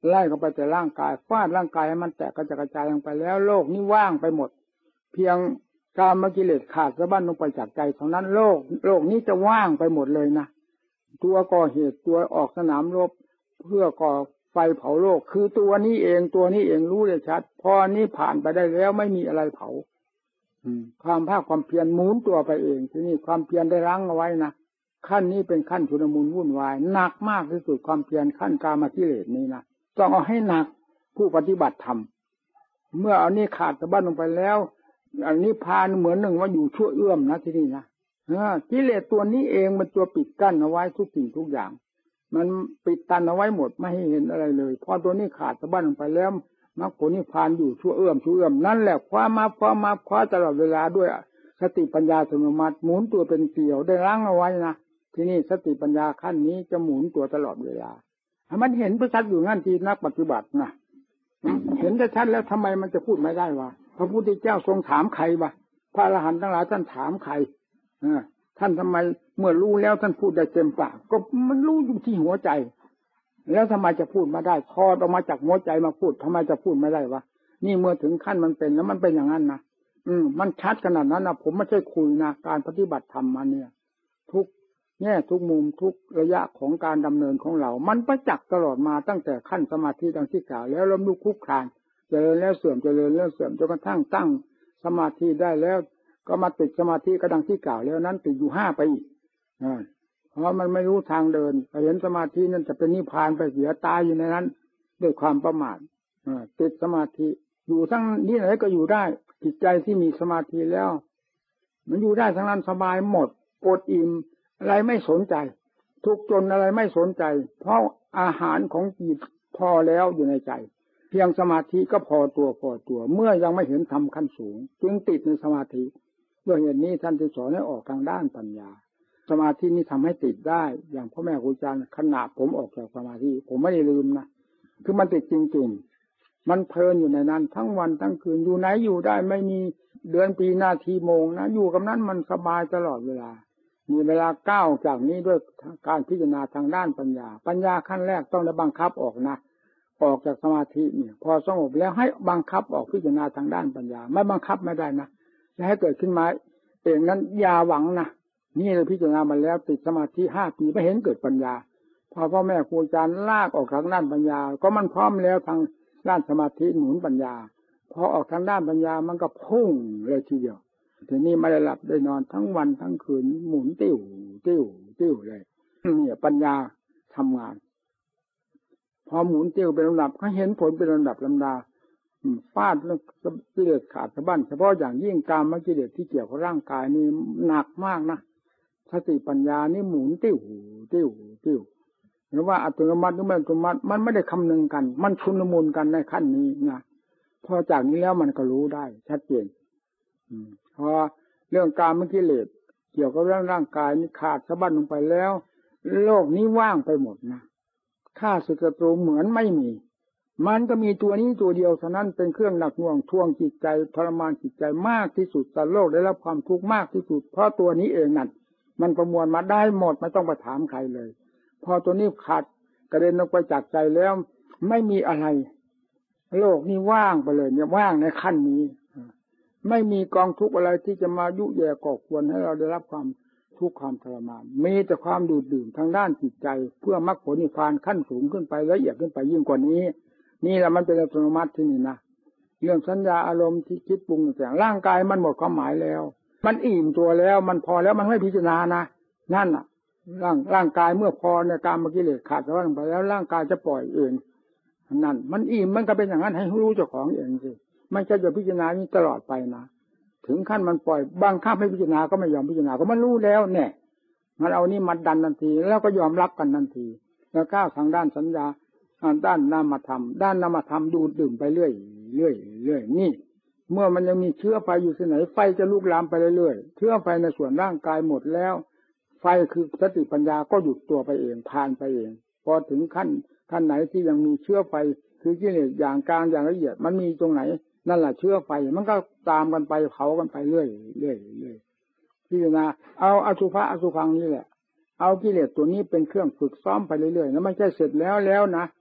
ไล่เข้าไปแต่ร่างกายฟาดร่างกายให้มันแตกกระจายกระจายลงไปแล้วโลกนี้ว่างไปหมดเพียงกามกิเลสขาดสะบั้นลงไปจากใจเท่านั้นโลกโลกนี้จะว่างไปหมดเลยนะตัวก่อเหตุตัวออกสนามรบเพื่อก่อไฟเผาโลกคือตัวนี้เองตัวนี้เองรู้ได้ชัดพอนี้ผ่านไปได้แล้วไม่มีอะไรเผาความภาคความเพียรหมุนตัวไปเองที่นี่ความเพียรได้รั้งเอาไว้นะขั้นนี้เป็นขั้นชุลมุนวุ่นวายหนักมากที่สุดความเพียรขั้นกามกิเลสนี้นะต้องเอาให้หนักผู้ปฏิบัติธรรมเมื่อเอานี้ขาดสะบั้นลงไปแล้วอันนี้พานเหมือนหนึ่งว่าอยู่ชั่วเอื้อมนะที่นี่นะกิเลสตัวนี้เองมันตัวปิดกั้นเอาไว้ทุกสิ่งทุกอย่างมันปิดตันเอาไว้หมดไม่ให้เห็นอะไรเลยพอตัวนี้ขาดสะบั้นลงไปแล้วมรรคผลนิพพานอยู่ชั่วเอื้อมชั่วเอื้อมนั่นแหละคว้ามาคว้ามาคว้าตลอดเวลาด้วยสติปัญญาสมมาตรหมุนตัวเป็นเกลียวได้ล้างเอาไว้นะที่นี่สติปัญญาขั้นนี้จะหมุนตัวตลอดเวลามันเห็นประชัดอยู่งั้นทีนักปฏิบัตินะเห็นได้ชัดแล้วทำไมมันจะพูดไม่ได้วะพระพุทธเจ้าทรงถามใครวะพระอรหันต์ทั้งหลายท่านถามใครท่านทำไมเมื่อรู้แล้วท่านพูดได้เต็มปากก็มันรู้อยู่ที่หัวใจแล้วทำไมจะพูดมาได้คอออกมาจากหัวใจมาพูดทำไมจะพูดไม่ได้วะนี่เมื่อถึงขั้นมันเป็นแล้วมันเป็นอย่างนั้นนะอืมมันชัดขนาดนั้นนะผมไม่ใช่คุยนะการปฏิบัติธรรมมาเนี่ยทุกแง่ทุกมุมทุกระยะของการดำเนินของเรามันประจักษ์ตลอดมาตั้งแต่ขั้นสมาธิดังที่กล่าวแล้วล้มลุกคลุกคลานเจริญแล้วเสื่อมเจริญแล้วเสื่อมจนกระทั่งตั้งสมาธิได้แล้วก็มาติดสมาธิก็ดังที่กล่าวแล้วนั้นติดอยู่ห้าปีอ่าเพราะมันไม่รู้ทางเดินเห็นสมาธินั่นจะเป็นนิพพานไปเสียตายอยู่ในนั้นด้วยความประมาทอ่าติดสมาธิอยู่ทั้งนี้ไหนก็อยู่ได้จิตใจที่มีสมาธิแล้วมันอยู่ได้ทั้งนั้นสบายหมดอดอิ่มอะไรไม่สนใจทุกจนอะไรไม่สนใจเพราะอาหารของจิตพอแล้วอยู่ในใจเพียงสมาธิก็พอตัวพอตัวเมื่อยังไม่เห็นธรรมขั้นสูงจึงติดในสมาธิด้วยเหตุนี้ท่านจึงสอนให้ออกทางด้านปัญญาสมาธินี้ทำให้ติดได้อย่างพ่อแม่ครูอาจารย์ขณะผมออกจากสมาธิผมไม่ได้ลืมนะคือมันติดจริงๆมันเพลินอยู่ในนั้นทั้งวันทั้งคืนอยู่ไหนอยู่ได้ไม่มีเดือนปีนาทีโมงนะอยู่กับนั้นมันสบายตลอดเวลามีเวลาก้าวจากนี้ด้วยการพิจารณาทางด้านปัญญาปัญญาขั้นแรกต้องได้บังคับออกนะออกจากสมาธิเนี่ยพอสงบแล้วให้บังคับออกพิจารณาทางด้านปัญญาไม่บังคับไม่ได้นะจะให้เกิดขึ้นมาเองนั้นอย่าหวังนะนี่เราพิจารณามาแล้วติดสมาธิห้าปีไม่เห็นเกิดปัญญาพอพ่อแม่ครูอาจารย์ลากออกทางด้านปัญญาก็มันพร้อมแล้วทางด้านสมาธิหนุนปัญญาพอออกทางด้านปัญญามันก็พุ่งเลยทีเดียวทีนี้ไม่ได้หลับได้นอนทั้งวันทั้งคืนหมุนติ้วติ้วติ้วเลยเนี่ยปัญญาทำงานพอหมุนติ้วเป็นลำดับเขาเห็นผลเป็นลำดับลำดาฟาดแล้วกิเลสขาดสะบั้นเฉพาะอย่างยิ่งกามกิเลสที่เกี่ยวกับร่างกายนี่หนักมากนะสติปัญญานี่หมุนติ้วติ้วติ้วหรือว่าอัตโนมัติหรือไม่อัตโนมัติมันไม่ได้คำนึงกันมันชุนมุนกันในขั้นนี้นะพอจากนี้แล้วมันก็รู้ได้ชัดเจนพอเรื่องกามกิเลสเกี่ยวกับเรื่องร่างกายนี่ขาดสะบั้นลงไปแล้วโลกนี้ว่างไปหมดนะข้าศึกศัตรูเหมือนไม่มีมันก็มีตัวนี้ตัวเดียวเท่านั้นเป็นเครื่องหนักหน่วงทวงจิตใจทรมานจิตใจมากที่สุดสัตว์โลกได้รับความทุกข์มากที่สุดเพราะตัวนี้เองนั่นมันประมวลมาได้หมดไม่ต้องไปถามใครเลยพอตัวนี้ขาดกระเด็นออกไปจากใจแล้วไม่มีอะไรโลกนี้ว่างไปเลยเนี่ยว่างในขั้นนี้ไม่มีกองทุกข์อะไรที่จะมายุแย่ก่อควรให้เราได้รับความทุกข์ความทรมานมีแต่ความดูดดื่มทางด้านจิตใจเพื่อมรรคผลนิพพานขั้นสูงขึ้นไปละเอียดขึ้นไปยิ่งกว่านี้นี่แหละมันเป็นอัตโนมัติที่นี่นะเรื่องสัญญาอารมณ์ที่คิดปรุงแต่งร่างกายมันหมดความหมายแล้วมันอิ่มตัวแล้วมันพอแล้วมันไม่พิจารณานะนั่นน่ะร่างร่างกายเมื่อพอในกามกิเลสขาดสะบั้นไปแล้วร่างกายจะปล่อยเองนั่นมันอิ่มมันก็เป็นอย่างนั้นให้รู้เจ้าของเองสิไม่ใช่จะพิจารณานี้ตลอดไปนะถึงขั้นมันปล่อยบางครั้งให้พิจารณาก็ไม่ยอมพิจารณาก็มันรู้แล้วเนี่ยมันเอานี่มาดันทันทีแล้วก็ยอมรับกันทันทีแล้วก้าวทางด้านสัญญาด้านนามธรรมด้านนามธรรมดูดดื่มไปเรื่อยเรื่อยเรื่อยนี่เมื่อมันยังมีเชื้อไฟอยู่ที่ไหนไฟจะลุกลามไปเรื่อยๆเชื้อไฟในส่วนร่างกายหมดแล้วไฟคือสติปัญญาก็หยุดตัวไปเองผ่านไปเองพอถึงขั้นขั้นไหนที่ยังมีเชื้อไฟคือกิเลสอย่างกลางอย่างละเอียดมันมีตรงไหนนั่นแหละเชื้อไฟมันก็ตามกันไปเผากันไปเรื่อยเรื่อยเรื่อยพิจารณาเอาอสุภะอสุภังนี่แหละเอากิเลสตัวนี้เป็นเครื่องฝึกซ้อมไปเรื่อยๆแล้วไม่ใช่เสร็จแล้วแล้วนะ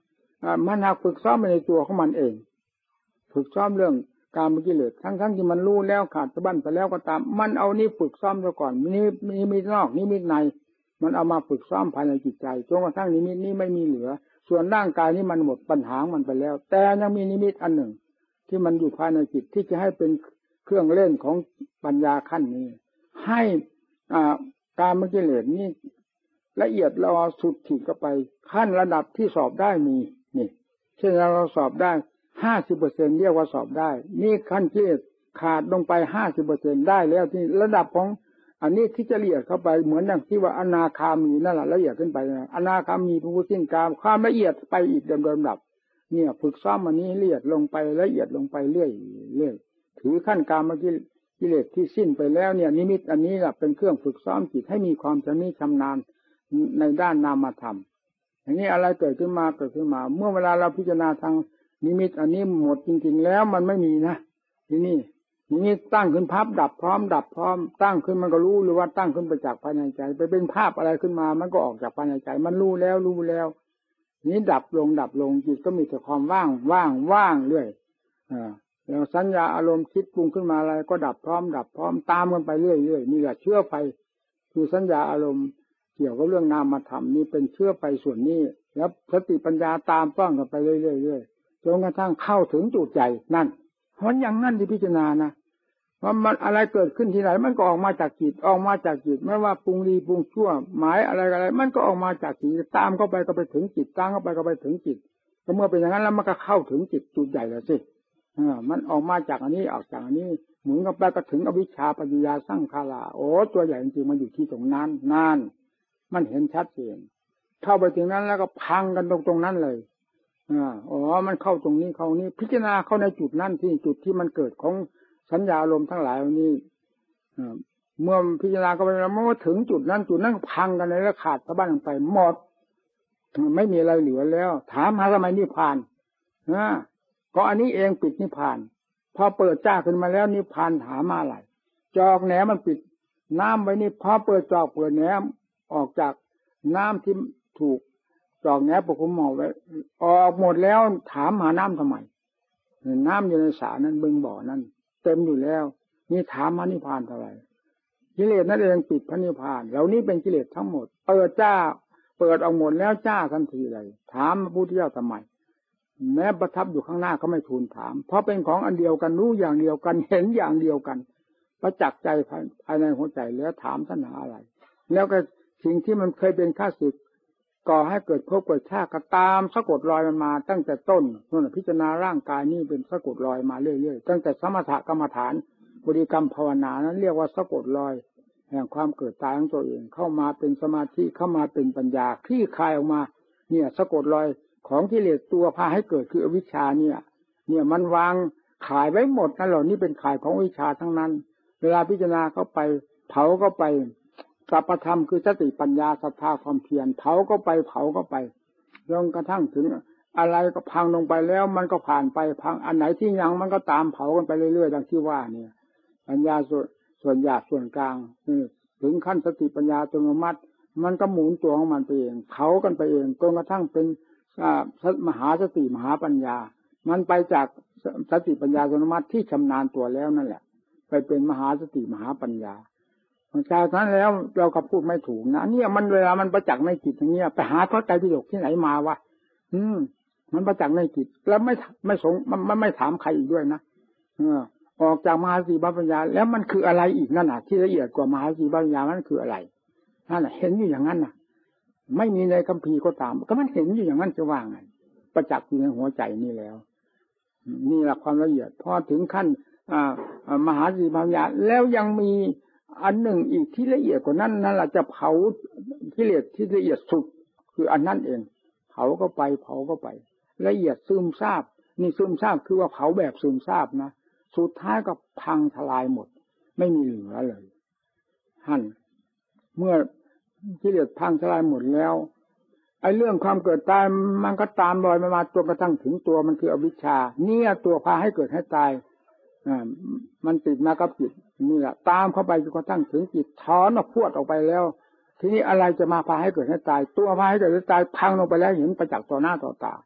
มันหักฝึกซ้อมในตัวของมันเองฝึกซ้อมเรื่องการมกิเลสทั้งๆที่มันรู้แล้วขาดสะบั้นไปแล้วก็ตามมันเอานี่ฝึกซ้อมซะก่อนนี่มีมีนอกนี่มีในมันเอามาฝึกซ้อมภายในจิตใจจนกระทั่งนิมิตนี้ไม่มีเหลือส่วนร่างกายนี้มันหมดปัญหามันไปแล้วแต่ยังมีนิมิตอันหนึ่งที่มันอยู่ภายในจิตที่จะให้เป็นเครื่องเล่นของปัญญาขั้นนี้ให้อ่าการมกิเลสนี้ละเอียดละออสุดขีดเข้าไปขั้นระดับที่สอบได้มีนี่เช่นเราสอบได้ห้าสิบเปอร์เซ็นต์เรียกว่าสอบได้นี่ขั้นกิเลสขาดลงไปห้าสิบเปอร์เซ็นต์ได้แล้วที่ระดับของอันนี้ที่จะละเอียดเข้าไปเหมือนอย่างที่ว่าอนาคามีนั่นแหละละเอียดขึ้นไปนะอนาคามีผู้สิ้นกามความละเอียดไปอีกเดิมเดิมดับเนี่ยฝึกซ้อมอันนี้ละเอียดลงไปละเอียดลงไปเรื่อยเรื่อยถือขั้นกามกิเลสที่สิ้นไปแล้วเนี่ยนิมิตอันนี้แหละเป็นเครื่องฝึกซ้อมจิตให้มีความชำนิชำนาญในด้านนามธรรมอย่างนี้อะไรเกิดขึ้นมาเกิดขึ้นมาเมื่อเวลาเราพิจารณาทางนิมิตอันนี้หมดจริงๆแล้วมันไม่มีนะที่นี่นิมิตตั้งขึ้นภาพดับพร้อมดับพร้อมตั้งขึ้นมันก็รู้หรือว่าตั้งขึ้นไปจากภายในใจไปเป็นภาพอะไรขึ้นมามันก็ออกจากภายในใจมันรู้แล้วรู้แล้วนี้ดับลงดับลงจิตก็มีแต่ความว่างว่างว่างเรื่อยอ่าแล้วสัญญาอารมณ์คิดปรุงขึ้นมาอะไรก็ดับพร้อมดับพร้อมตามกันไปเรื่อยเรื่อยนี่แหละเชื้อไฟคือสัญญาอารมณ์เกี่ยวกับเรื่องนามธรรมนี่เป็นเชื้อไฟส่วนนี้แล้วสติปัญญาตามป้องกันไปเรื่อยเรื่อยเรื่อยจนกระทั่งเข้าถึงจุดใจนั่นเพราะอย่างนั้นที่พิจารณานะว่ามันอะไรเกิดขึ้นที่ไหนมันก็ออกมาจากจิตออกมาจากจิตไม่ว่าปรุงดีปรุงชั่วหมายอะไรอะไรมันก็ออกมาจากจิตตามเข้าไปก็ไปถึงจิตตามเข้าไปก็ไปถึงจิตก็เมื่อเป็นอย่างนั้นแล้วมันก็เข้าถึงจิตจุดใหญ่แล้วสิเออมันออกมาจากอันนี้ออกจากอันนี้หมุนกับไปก็ถึงอวิชชาปัญญาสร้างคาราโอ้ตัวใหญ่จริงๆมันอยู่ที่ตรงนั้นนั่นมันเห็นชัดเจนเข้าไปถึงนั้นแล้วก็พังกันตรงตรงนั้นเลยอ่าอ๋อมันเข้าตรงนี้เข้านี้พิจารณาเข้าในจุดนั้นที่จุดที่มันเกิดของสัญญาอารมณ์ทั้งหลายนี้เมื่อพิจารณาก็ไปแล้วเมื่อถึงจุดนั้นจุดนั้นพังกันเลยแล้วขาดสะบั้นลงไปหมดไม่มีอะไรเหลือแล้วถามหาทำไมนิพพานนะก็อันนี้เองปิดนิพพานพอเปิดจ้าขึ้นมาแล้วนิพพานหามาอะไรจอกแหนมันปิดน้ำไว้นี่พอเปิดจอกเปิดแหนมออกจากน้ำที่ถูกจอกแหนปกคลุมหม้อไว้ออกหมดแล้วถามหาน้ำทำไมน้ำอยู่ในสระนั้นบึงบ่อนั้นเต็มอยู่แล้วนี่ถามหานิพพานเท่าไหร่กิเลสนั่นเองปิดพระนิพพานเหล่านี้เป็นกิเลสทั้งหมดเปิดจ้าเปิดออกหมดแล้วจ้าทันทีเลยถามพระพุทธเจ้าทำไมแม้ประทับอยู่ข้างหน้าก็ไม่ทูลถามเพราะเป็นของอันเดียวกันรู้อย่างเดียวกันเห็นอย่างเดียวกันประจักษ์ใจภายในหัวใจแล้วถามท่านหาอะไรแล้วก็สิ่งที่มันเคยเป็นข้าศึกก่อให้เกิดภพเกิดชาติก็ตามสะกดรอยมันมาตั้งแต่ต้นนั่นพิจารณาร่างกายนี่เป็นสะกดรอยมาเรื่อยๆตั้งแต่สมถกรรมฐานบริกรรมภาวนานั้นเรียกว่าสะกดรอยแห่งความเกิดตายของตัวเองเข้ามาเป็นสมาธิเข้ามาเป็นปัญญาคลี่คลายออกมาเนี่ยสะกดรอยของกิเลสตัวพาให้เกิดคืออวิชชาเนี่ยเนี่ยมันวางขายไว้หมดนั่นเหล่านี้เป็นขายของวิชาทั้งนั้นเวลาพิจารณาเข้าไปเผาก็ไปสัพพธรรมคือสติปัญญาศรัทธาความเพียรเผาก็ไปเผาก็ไปจนกระทั่งถึงอะไรก็พังลงไปแล้วมันก็ผ่านไปพังอันไหนที่ยังมันก็ตามเผากันไปเรื่อยๆดังที่ว่าเนี่ยปัญญาส่วนส่วนหยาบส่วนกลางถึงขั้นสติปัญญาอัตโนมัติมันก็หมุนตัวของมันไปเองเผากันไปเองจนกระทั่งเป็นมหาสติมหาปัญญามันไปจากสติปัญญาอัตโนมัติที่ชำนาญตัวแล้วนั่นแหละไปเป็นมหาสติมหาปัญญาจากนั้นแล้วเราก็พูดไม่ถูกนะเนี่ยมันเวลามันประจักษ์ในจิตอย่างเงี้ยไปหาพระไตรปิฎกที่ไหนมาวะอืมมันประจักษ์ในจิตแล้วไม่ไม่สงมันไม่ถามใครอีกด้วยนะเออออกจากมหาสติปัญญาแล้วมันคืออะไรอีกนั่นน่ะที่ละเอียดกว่ามหาสติปัญญามันคืออะไรนั่นแหละเห็นอยู่อย่างนั้นน่ะไม่มีในคัมภีร์ก็ตามก็มันเห็นอยู่อย่างนั้นจะว่าไงประจักษ์อยู่ในหัวใจนี่แล้วนี่แหละความละเอียดพอถึงขั้นอ่ามหาสติปัญญาแล้วยังมีอันหนึ่งอีกที่ละเอียดกว่านั้นนั่นแหละจะเผากิเลสที่ละเอียดสุดคืออันนั้นเองเผาก็ไปเผาก็ไปละเอียดซึมซาบนี่ซึมซาบคือว่าเผาแบบซึมซาบนะสุดท้ายก็พังทลายหมดไม่มีเหลือเลยหั่นเมื่อกิเลสพังทลายหมดแล้วไอ้เรื่องความเกิดตายมันก็ตามรอยมาจนกระทั่งถึงตัวมันคืออวิชชาเนี่ยตัวพาให้เกิดให้ตายอ่ามันติดมากับจิตนี่แหละตามเข้าไปจนกระทั่งถึงจิตถอนออกพวดออกไปแล้วทีนี้อะไรจะมาพาให้เกิดให้ตายตัวพาให้เกิดให้ตายพังลงไปแล้วเห็นประจักษ์ต่อหน้าต่อตา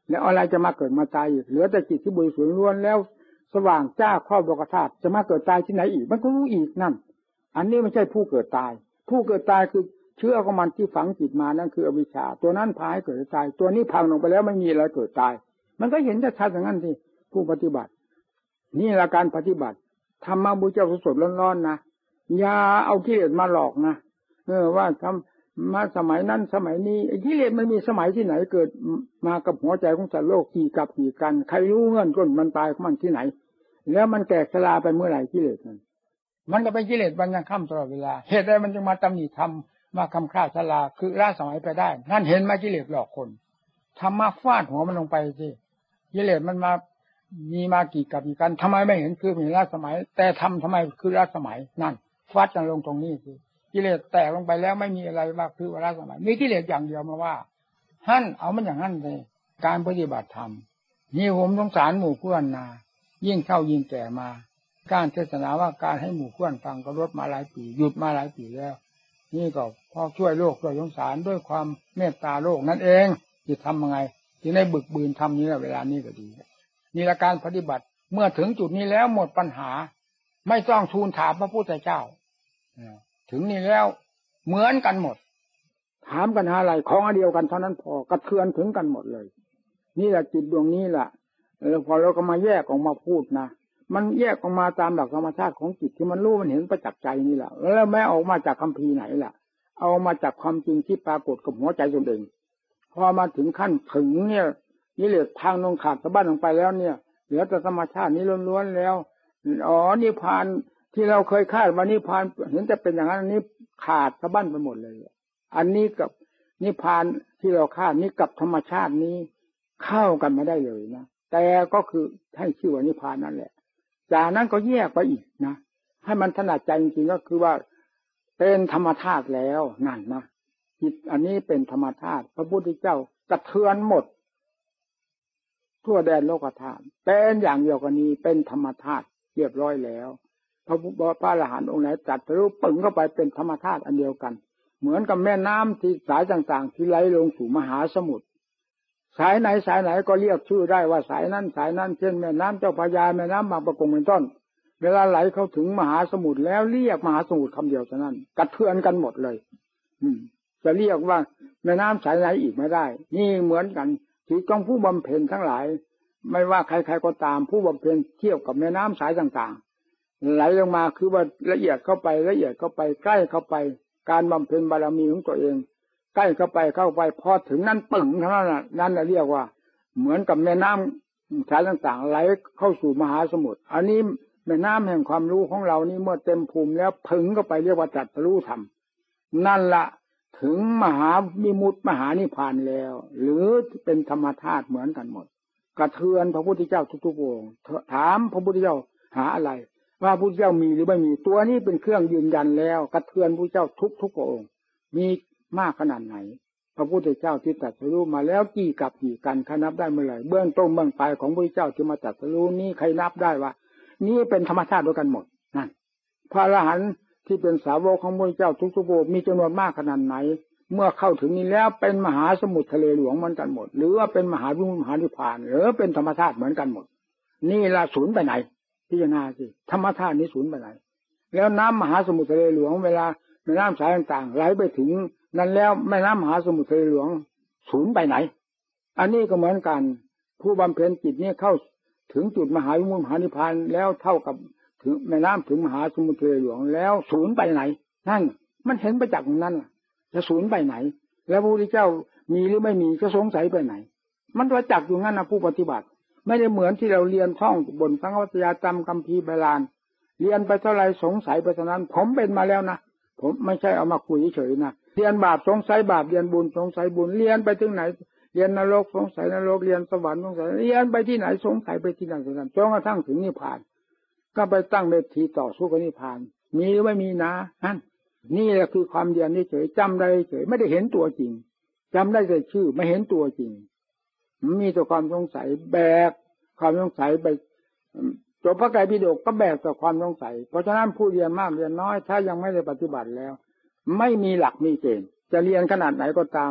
แล้วอะไรจะมาเกิดมาตายอีกเหลือแต่จิตที่บริสุทธิ์ล้วนแล้วสว่างจ้าครอบโลกธาตุจะมาเกิดตายที่ไหนอีกมันก็รู้อีกนั่นอันนี้ไม่ใช่ผู้เกิดตายผู้เกิดตายคือเชื่อของมันที่ฝังจิตมานั่นคืออวิชชาตัวนั้นพาให้เกิดตายตัวนี้พังลงไปแล้วไม่มีอะไรเกิดตายมันก็เห็นชัดๆอย่างนั้นสิผู้ปฏิบัตินี่แหละการปฏิบัติธรรมะบุญเจ้าสดๆร้อนๆนะอย่าเอากิเลสมาหลอกนะเออว่าทำมาสมัยนั้นสมัยนี้กิเลสมันมีสมัยที่ไหนเกิดมากับหัวใจของสัตว์โลกกี่กับกี่กันใครรู้เงื่อนต้นมันตายของมันที่ไหนแล้วมันแตกสลายไปเมื่อไหร่กิเลสมันมันก็เป็นกิเลสวันยังค่ำตลอดเวลาเหตุใดมันจึงมาตำหนิธรรมมาคำฆ่าสลาคือล่าสมัยไปได้นั่นเห็นไหมกิเลสหลอกคนธรรมะฟาดหัวมันลงไปสิกิเลสมันมามีมากี่กับกี่กันทำไมไม่เห็นคือมีล่าสมัยแต่ทำทำไมคือล่าสมัยนั่นฟาดกันลงตรงนี้สิกิเลสแตกลงไปแล้วไม่มีอะไรว่าคือล่าสมัยมีกิเลสอย่างเดียวมาว่าหั่นเอามันอย่างนั้นเลยการปฏิบัติธรรมนี่ผมสงสารหมู่เพื่อนนายิ่งเข้ายิ่งแก่มาการเทศนาว่าการให้หมู่เพื่อนฟังก็ลดมาหลายปีหยุดมาหลายปีแล้วนี่ก็พอช่วยโลกด้วยสงสารด้วยความเมตตาโลกนั่นเองจะทำยังไงจึงได้บึกบืนทำนี้เวลานี้ก็ดีนี่ละการปฏิบัติเมื่อถึงจุดนี้แล้วหมดปัญหาไม่ต้องทูลถามพระพุทธเจ้าถึงนี้แล้วเหมือนกันหมดถามกันหาอะไรของอันเดียวกันเท่านั้นพอกระเทือนถึงกันหมดเลยนี่แหละจิตดวงนี้แหละแล้วพอเราก็มาแยกออกมาพูดนะมันแยกออกมาตามหลักธรรมชาติของจิตที่มันรู้มันเห็นประจักษ์ใจนี่แหละแล้วแม้ออกมาจากคัมภีร์ไหนล่ะเอามาจากความจริงที่ปรากฏกับหัวใจตนเองพอมาถึงขั้นถึงเนี่ยนี่เหลือทางลงขาดสะบั้นลงไปแล้วเนี่ยเหลือแต่ธรรมชาตินี้ล้วนๆแล้วอ๋อนิพพานที่เราเคยคาดว่านิพพานเห็นจะเป็นอย่างนั้นนี้ขาดสะบั้นไปหมดเลยอันนี้กับนิพพานที่เราคาดนี้กับธรรมชาตินี้เข้ากันไม่ได้เลยนะแต่ก็คือให้ชื่อว่านิพพานนั่นแหละจากนั้นก็แยกไปอีกนะให้มันถนัดใจจริงๆก็คือว่าเป็นธรรมธาตุแล้วนั่นนะจิตอันนี้เป็นธรรมธาตุพระพุทธเจ้ากระเทือนหมดทั่วแดนโลกธาตุเป็นอย่างเดียวกันนี้เป็นธรรมธาตุเรียบร้อยแล้วพระพุทธพระอรหันต์องค์ไหนจัดรู้ปึงเข้าไปเป็นธรรมธาตุอันเดียวกันเหมือนกับแม่น้ำที่สายต่างๆที่ไหลลงสู่มหาสมุทรสายไหนสายไหนก็เรียกชื่อได้ว่าสายนั้นสายนั้นเช่นแม่น้ำเจ้าพระยาแม่น้ำบางปะกงเป็นต้นเวลาไหลเข้าถึงมหาสมุทรแล้วเรียกมหาสมุทรคำเดียวเท่านั้นกระเทือนกันหมดเลยอืมจะเรียกว่าแม่น้ำสายไหนอีกไม่ได้นี่เหมือนกันที่ต้องผู้บำเพ็ญทั้งหลายไม่ว่าใครๆก็ตามผู้บำเพ็ญเทียบกับแม่น้ำสายต่างๆไหลลงมาคือว่าละเอียดเข้าไปละเอียดเข้าไปใกล้เข้าไปการบำเพ็ญบารมีของตัวเองใกล้เข้าไปเข้าไปพอถึงนั้นปึ่งเท่านั้นนั่นเรียกว่าเหมือนกับแม่น้ำสายต่างๆไหลเข้าสู่มหาสมุทรอันนี้แม่น้ำแห่งความรู้ของเรานี่เมื่อเต็มภูมิแล้วพึงเข้าไปเรียกว่าตรัสรู้ธรรมนั่นละถึงมหาวิมุตติมหานิพพานแล้วหรือเป็นธรรมธาตุเหมือนกันหมดกระเทือนพระพุทธเจ้าทุกๆองค์ถามพระพุทธเจ้าหาอะไรว่าพระพุทธเจ้ามีหรือไม่มีตัวนี้เป็นเครื่องยืนยันแล้วกระเทือนพระเจ้าทุกๆองค์มีมากขนาดไหนพระพุทธเจ้าที่ตรัสรู้มาแล้วกี่กับกี่กันใครนับได้เมื่อไหร่เบื้องต้นเบื้องปลายของพระพุทธเจ้าที่มาตรัสรู้นี่ใครนับได้ว่านี่เป็นธรรมชาติด้วยกันหมดนั่นพระอรหันต์ที่เป็นสาวกของพระพุทธเจ้าทุกๆองค์มีจำนวนมากขนาดไหนเมื่อเข้าถึงนี้แล้วเป็นมหาสมุทรทะเลหลวงเหมือนกันหมดหรือว่าเป็นมหาวิมุตติมหานิพพานหรือเป็นธรรมชาติเหมือนกันหมดนี่ละศูนย์ไปไหนพิจารณาสิธรรมชาตินี้ศูนย์ไปไหนแล้วน้ำมหาสมุทรทะเลหลวงเวลาแม่น้ำสายต่างๆไหลไปถึงนั้นแล้วแม่น้ำมหาสมุทรทะเลหลวงศูนย์ไปไหนอันนี้ก็เหมือนกันผู้บำเพ็ญจิตนี้เข้าถึงจุดมหาวิมุตติมหานิพพานแล้วเท่ากับถึงแม่น้ำถึงมหาสมุทรทะเลหลวงแล้วศูนย์ไปไหนนั่นมันเห็นประจักษ์อย่างนั้นจะศูนย์ไปไหนแล้วพระพุทธเจ้ามีหรือไม่มีก็สงสัยไปไหนมันประจักษ์อยู่งั้นนะผู้ปฏิบัติไม่ได้เหมือนที่เราเรียนท่องบนสังฆวัตยาจำคัมภีร์โบราณเรียนไปเท่าไรสงสัยไปเท่านั้นผมเป็นมาแล้วนะผมไม่ใช่เอามาคุยเฉยๆนะเรียนบาปสงสัยบาปเรียนบุญสงสัยบุญเรียนไปถึงไหนเรียนนรกสงสัยนรกเรียนสวรรค์สงสัยเรียนไปที่ไหนสงสัยไปที่นั่นที่นั่นจนกระทั่งถึงนิพพานก็ไปตั้งเวทีต่อสู้กับนิพพานมีหรือไม่มีนะนั่นนี่แหละคือความเรียนเฉยจำได้เฉยไม่ได้เห็นตัวจริงจำได้แต่ชื่อไม่เห็นตัวจริงมีแต่ความสงสัยแบกความสงสัยไปจบพระไตรปิฎกก็แบกแต่ความสงสัยเพราะฉะนั้นผู้เรียนมากเรียนน้อยถ้ายังไม่ได้ปฏิบัติแล้วไม่มีหลักมีเกณฑ์จะเรียนขนาดไหนก็ตาม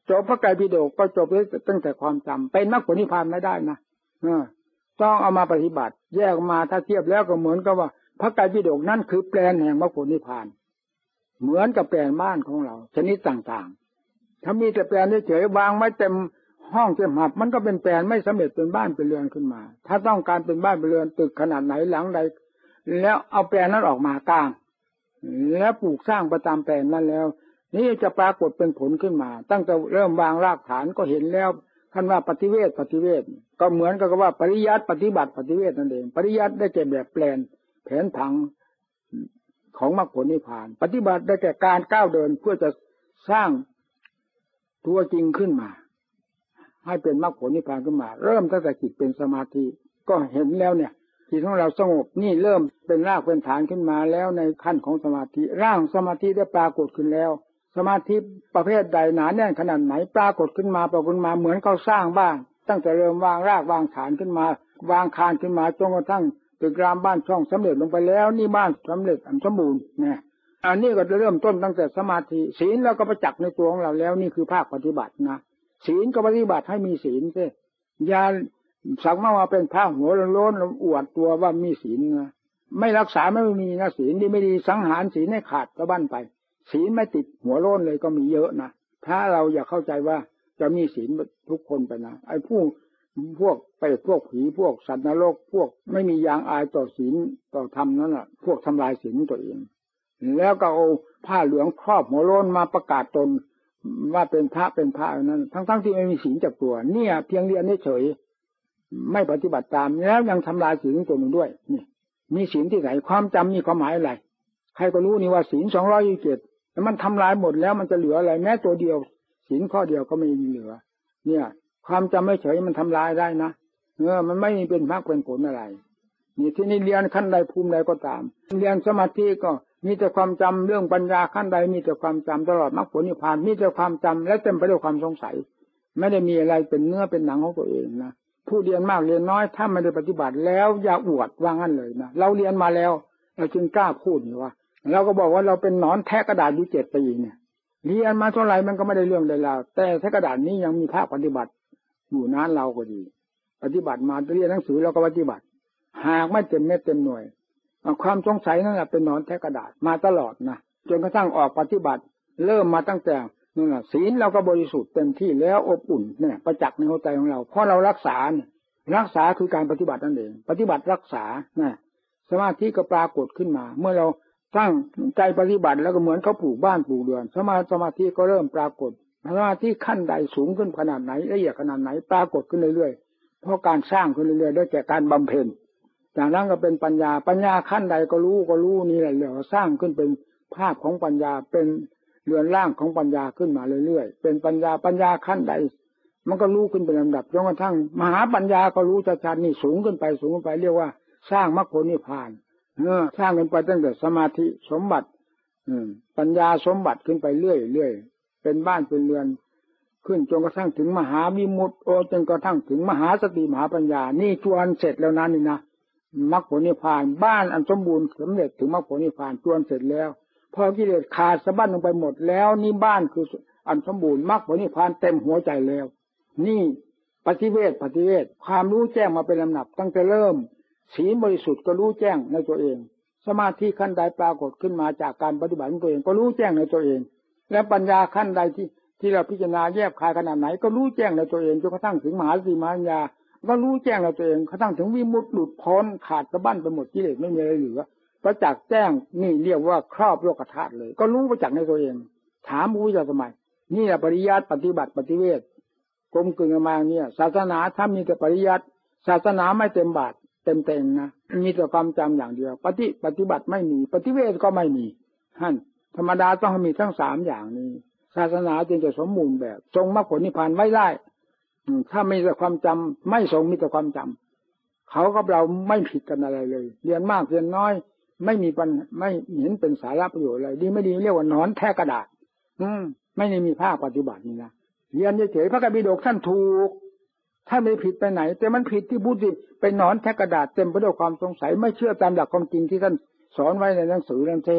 จบพระไตรปิฎกก็จบตั้งแต่ความจำเป็นมรรคผลนิพพานไม่ได้นะเออต้องเอามาปฏิบัติแยกมาถ้าเทียบแล้วก็เหมือนกับว่าพระไตรปิฎกนั่นคือแปลนแห่งมรรคผลนิพพานเหมือนกับแปลนบ้านของเราชนิดต่างๆถ้ามีแต่แปลนเฉยๆวางไม่เต็มห้องเต็มหับมันก็เป็นแปลนไม่สำเร็จเป็นบ้านเป็นเรือนขึ้นมาถ้าต้องการเป็นบ้านเป็นเรือนตึกขนาดไหนหลังใดแล้วเอาแปลนนั้นออกมากลางแล้วปลูกสร้างประจำแปลนนั้นแล้วนี่จะปรากฏเป็นผลขึ้นมาตั้งแต่เริ่มวางรากฐานก็เห็นแล้วท่านว่าปฏิเวทปฏิเวทก็เหมือนกับว่าปริยัติปฏิบัติปฏิเวทนั่นเองปริยัติได้แก่แบบแปลนแผนผังของมรรคผลนิพพานปฏิบัติได้แก่การก้าวเดินเพื่อจะสร้างตัวจริงขึ้นมาให้เป็นมรรคผลนิพพานขึ้นมาเริ่มตั้งแต่จิตเป็นสมาธิก็เห็นแล้วเนี่ยจิตของเราสงบนี่เริ่มเป็นรากเป็นฐานขึ้นมาแล้วในขั้นของสมาธิร่างสมาธิได้ปรากฏขึ้นแล้วสมาธิประเภทใดหนาแน่นขนาดไหนปรากฏขึ้นมาปรากฏขึ้นมาเหมือนเขาสร้างบ้านตั้งแต่เริ่มวางรากวางฐานขึ้นมาวางคานขึ้นมาจนกระทั่งตึกรามบ้านช่องสำเร็จลงไปแล้วนี่บ้านสำเร็จอันสมบูรณ์เนี่ยอันนี้ก็จะเริ่มต้นตั้งแต่สมาธิศีลเราก็ประจักษ์ในตัวของเราแล้วนี่คือภาคปฏิบัตินะศีลก็ปฏิบัติให้มีศีลสิอย่าสักมาว่าเป็นพระหัวโล้นๆอวดตัวว่ามีศีลนะไม่รักษาไม่มีนะศีลดีไม่ดีสังหารศีลให้ขาดสะบั้นไปศีลไม่ติดหัวโล้นเลยก็มีเยอะนะถ้าเราอยากเข้าใจว่าจะมีศีลทุกคนไปนะไอ้ผู้พวกไปพวกผีพวกสัตว์นรกพวกไม่มียางอายต่อศีลต่อธรรมนั่นแหละพวกทำลายศีลตัวเองแล้วก็เอาผ้าเหลืองครอบหัวโล้นมาประกาศตนว่าเป็นพระเป็นพระนั้นทั้งๆที่ไม่มีศีลจับตัวเนี่ยเพียงเรียนเฉยไม่ปฏิบัติตามแล้วยังทำลายศีลตัวหนึ่งด้วยนี่มีศีลที่ไหนความจำมีความหมายอะไรใครก็รู้นี่ว่าศีลสองร้อยยี่สิบเจ็ดแต่มันทำลายหมดแล้วมันจะเหลืออะไรแม้ตัวเดียวศีลข้อเดียวก็ไม่มีเหลือเนี่ยความจำไม่เฉยมันทำลายได้นะเออมันไม่เป็นมรรคเป็นผลอะไรนี่ที่นี่เรียนขั้นใดภูมิใดก็ตามเรียนสมาธิก็มีแต่ความจำเรื่องปัญญาขั้นใดมีแต่ความจำตลอดมรรคผลนิพพานมีแต่ความจำและเต็มไปด้วยความสงสัยไม่ได้มีอะไรเป็นเนื้อเป็นหนังของตัวเองนะผู้เรียนมากเรียนน้อยถ้าไม่ได้ปฏิบัติแล้วอย่าอวดว่างั้นเลยนะเราเรียนมาแล้วเราจึงกล้าพูดว่าเราก็บอกว่าเราเป็นหนอนแทะกระดาษอยู่เจ็ดปีเนี่ยเรียนมาเท่าไหร่มันก็ไม่ได้เรื่องใดแล้วแต่แทะกระดาษนี้ยังมีภาคปฏิบัติอยู่นั้นเราก็ดีปฏิบัติมาเรียนหนังสือเราก็ปฏิบัติหากไม่เต็มเม็ดเต็มหน่วยความสงสัยนั่นแหละเป็นหนอนแทะกระดาษมาตลอดนะจนกระทั่งออกปฏิบัติเริ่มมาตั้งแต่นั่นแหละศีลเราก็บริสุทธิ์เต็มที่แล้วอบอุ่นเนี่ยประจักษ์ในหัวใจของเราเพราะเรารักษารักษาคือการปฏิบัตินั่นเองปฏิบัติรักษานะสมาธิก็ปรากฏขึ้นมาเมื่อเราตั้งใจปฏิบัติแล้วก็เหมือนเขาปลูกบ้านปลูกเรือนสมาสมาธิก็เริ่มปรากฏสมาธิขั้นใดสูงขึ้นขนาดไหนละเอียดขนาดไหนปรากฏขึ้นเรื่อยๆเพราะการสร้างขึ้นเรื่อยๆด้วยแก่การบำเพ็ญจากนั้นก็เป็นปัญญาปัญญาขั้นใดก็รู้ก็รู้นี่แหละเรื่องสร้างขึ้นเป็นภาพของปัญญาเป็นเรือนร่างของปัญญาขึ้นมาเรื่อยๆเป็นปัญญาปัญญาขั้นใดมันก็รู้ขึ้นเป็นลำดับจนกระทั่งมหาปัญญาก็รู้ชัดๆนี่สูงขึ้นไปสูงขึ้นไปเรียกว่าสร้างมรรคผลนิพพานเออสร้างขึ้นไปตั้งแต่สมาธิสมบัติอืมปัญญาสมบัติขึ้นไปเรื่อยๆเป็นบ้านเป็นเรือนขึ้นจนกระทั่งถึงมหาวิมุตติโอจนกระทั่งถึงมหาสติมหาปัญญานี่จวนเสร็จแล้วนั้นนี่นะมรรคผลนิพพานบ้านอันสมบูรณ์สำเร็จถึงมรรคผลนิพพานจวนเสร็จแล้วพอกิเลสขาดสะบั้นลงไปหมดแล้วนี่บ้านคืออันสมบูรณ์มรรคผลนิพพานเต็มหัวใจแล้วนี่ปฏิเวทปฏิเวทความรู้แจ้งมาเป็นลำดับตั้งแต่เริ่มศีลบริสุทธิ์ก็รู้แจ้งในตัวเองสมาธิขั้นใดปรากฏขึ้นมาจากการปฏิบัติของตัวเองก็รู้แจ้งในตัวเองและปัญญาขั้นใดที่ที่เราพิจารณาแยบคายขนาดไหนก็รู้แจ้งในตัวเองจนกระทั่งถึงมหาสติมหาปัญญาก็รู้แจ้งในตัวเองกระทั่งถึงวิมุตติหลุดพ้นขาดสะบั้นไปหมดกิเลสไม่มีอะไรเหลือประจักษ์แจ้งนี่เรียกว่าครอบโลกธาตุเลยก็รู้ประจักษ์ในตัวเองถามผู้จะทำไมนี่แหละปริยัติปฏิบัติปฏิเวทกลมกลืนกันมาเนี่ยศาสนาถ้ามีแต่ปริยัติศาสนาไม่เต็มบาทเต็มเต็มนะมีแต่ความจำอย่างเดียวปฏิปฏิบัติไม่มีปฏิเวทก็ไม่มีท่านธรรมดาต้องมีทั้งสามอย่างนี้ศาสนาจึงจะสมบูรณ์แบบทรงมรรคผลนิพพานไว้ได้ถ้ามีแต่ความจำไม่ทรงมีแต่ความจำเขากับเราไม่ผิดกันอะไรเลยเรียนมากเรียนน้อยไม่มีปัญไม่เห็นเป็นสาระประโยชน์อะไรดีไม่ดีเรียกว่าหนอนแทะกระดาษอืมไม่ได้มีภาคปฏิบัตินี่นะเรียนเฉยๆพระไตรปิฎกท่านถูกท่านไม่ผิดไปไหนแต่มันผิดที่พูดสิเป็นหนอนแทะกระดาษเต็มไปด้วยความสงสัยไม่เชื่อตามหลักความจริงที่ท่านสอนไว้ในหนังสือนั่นเอง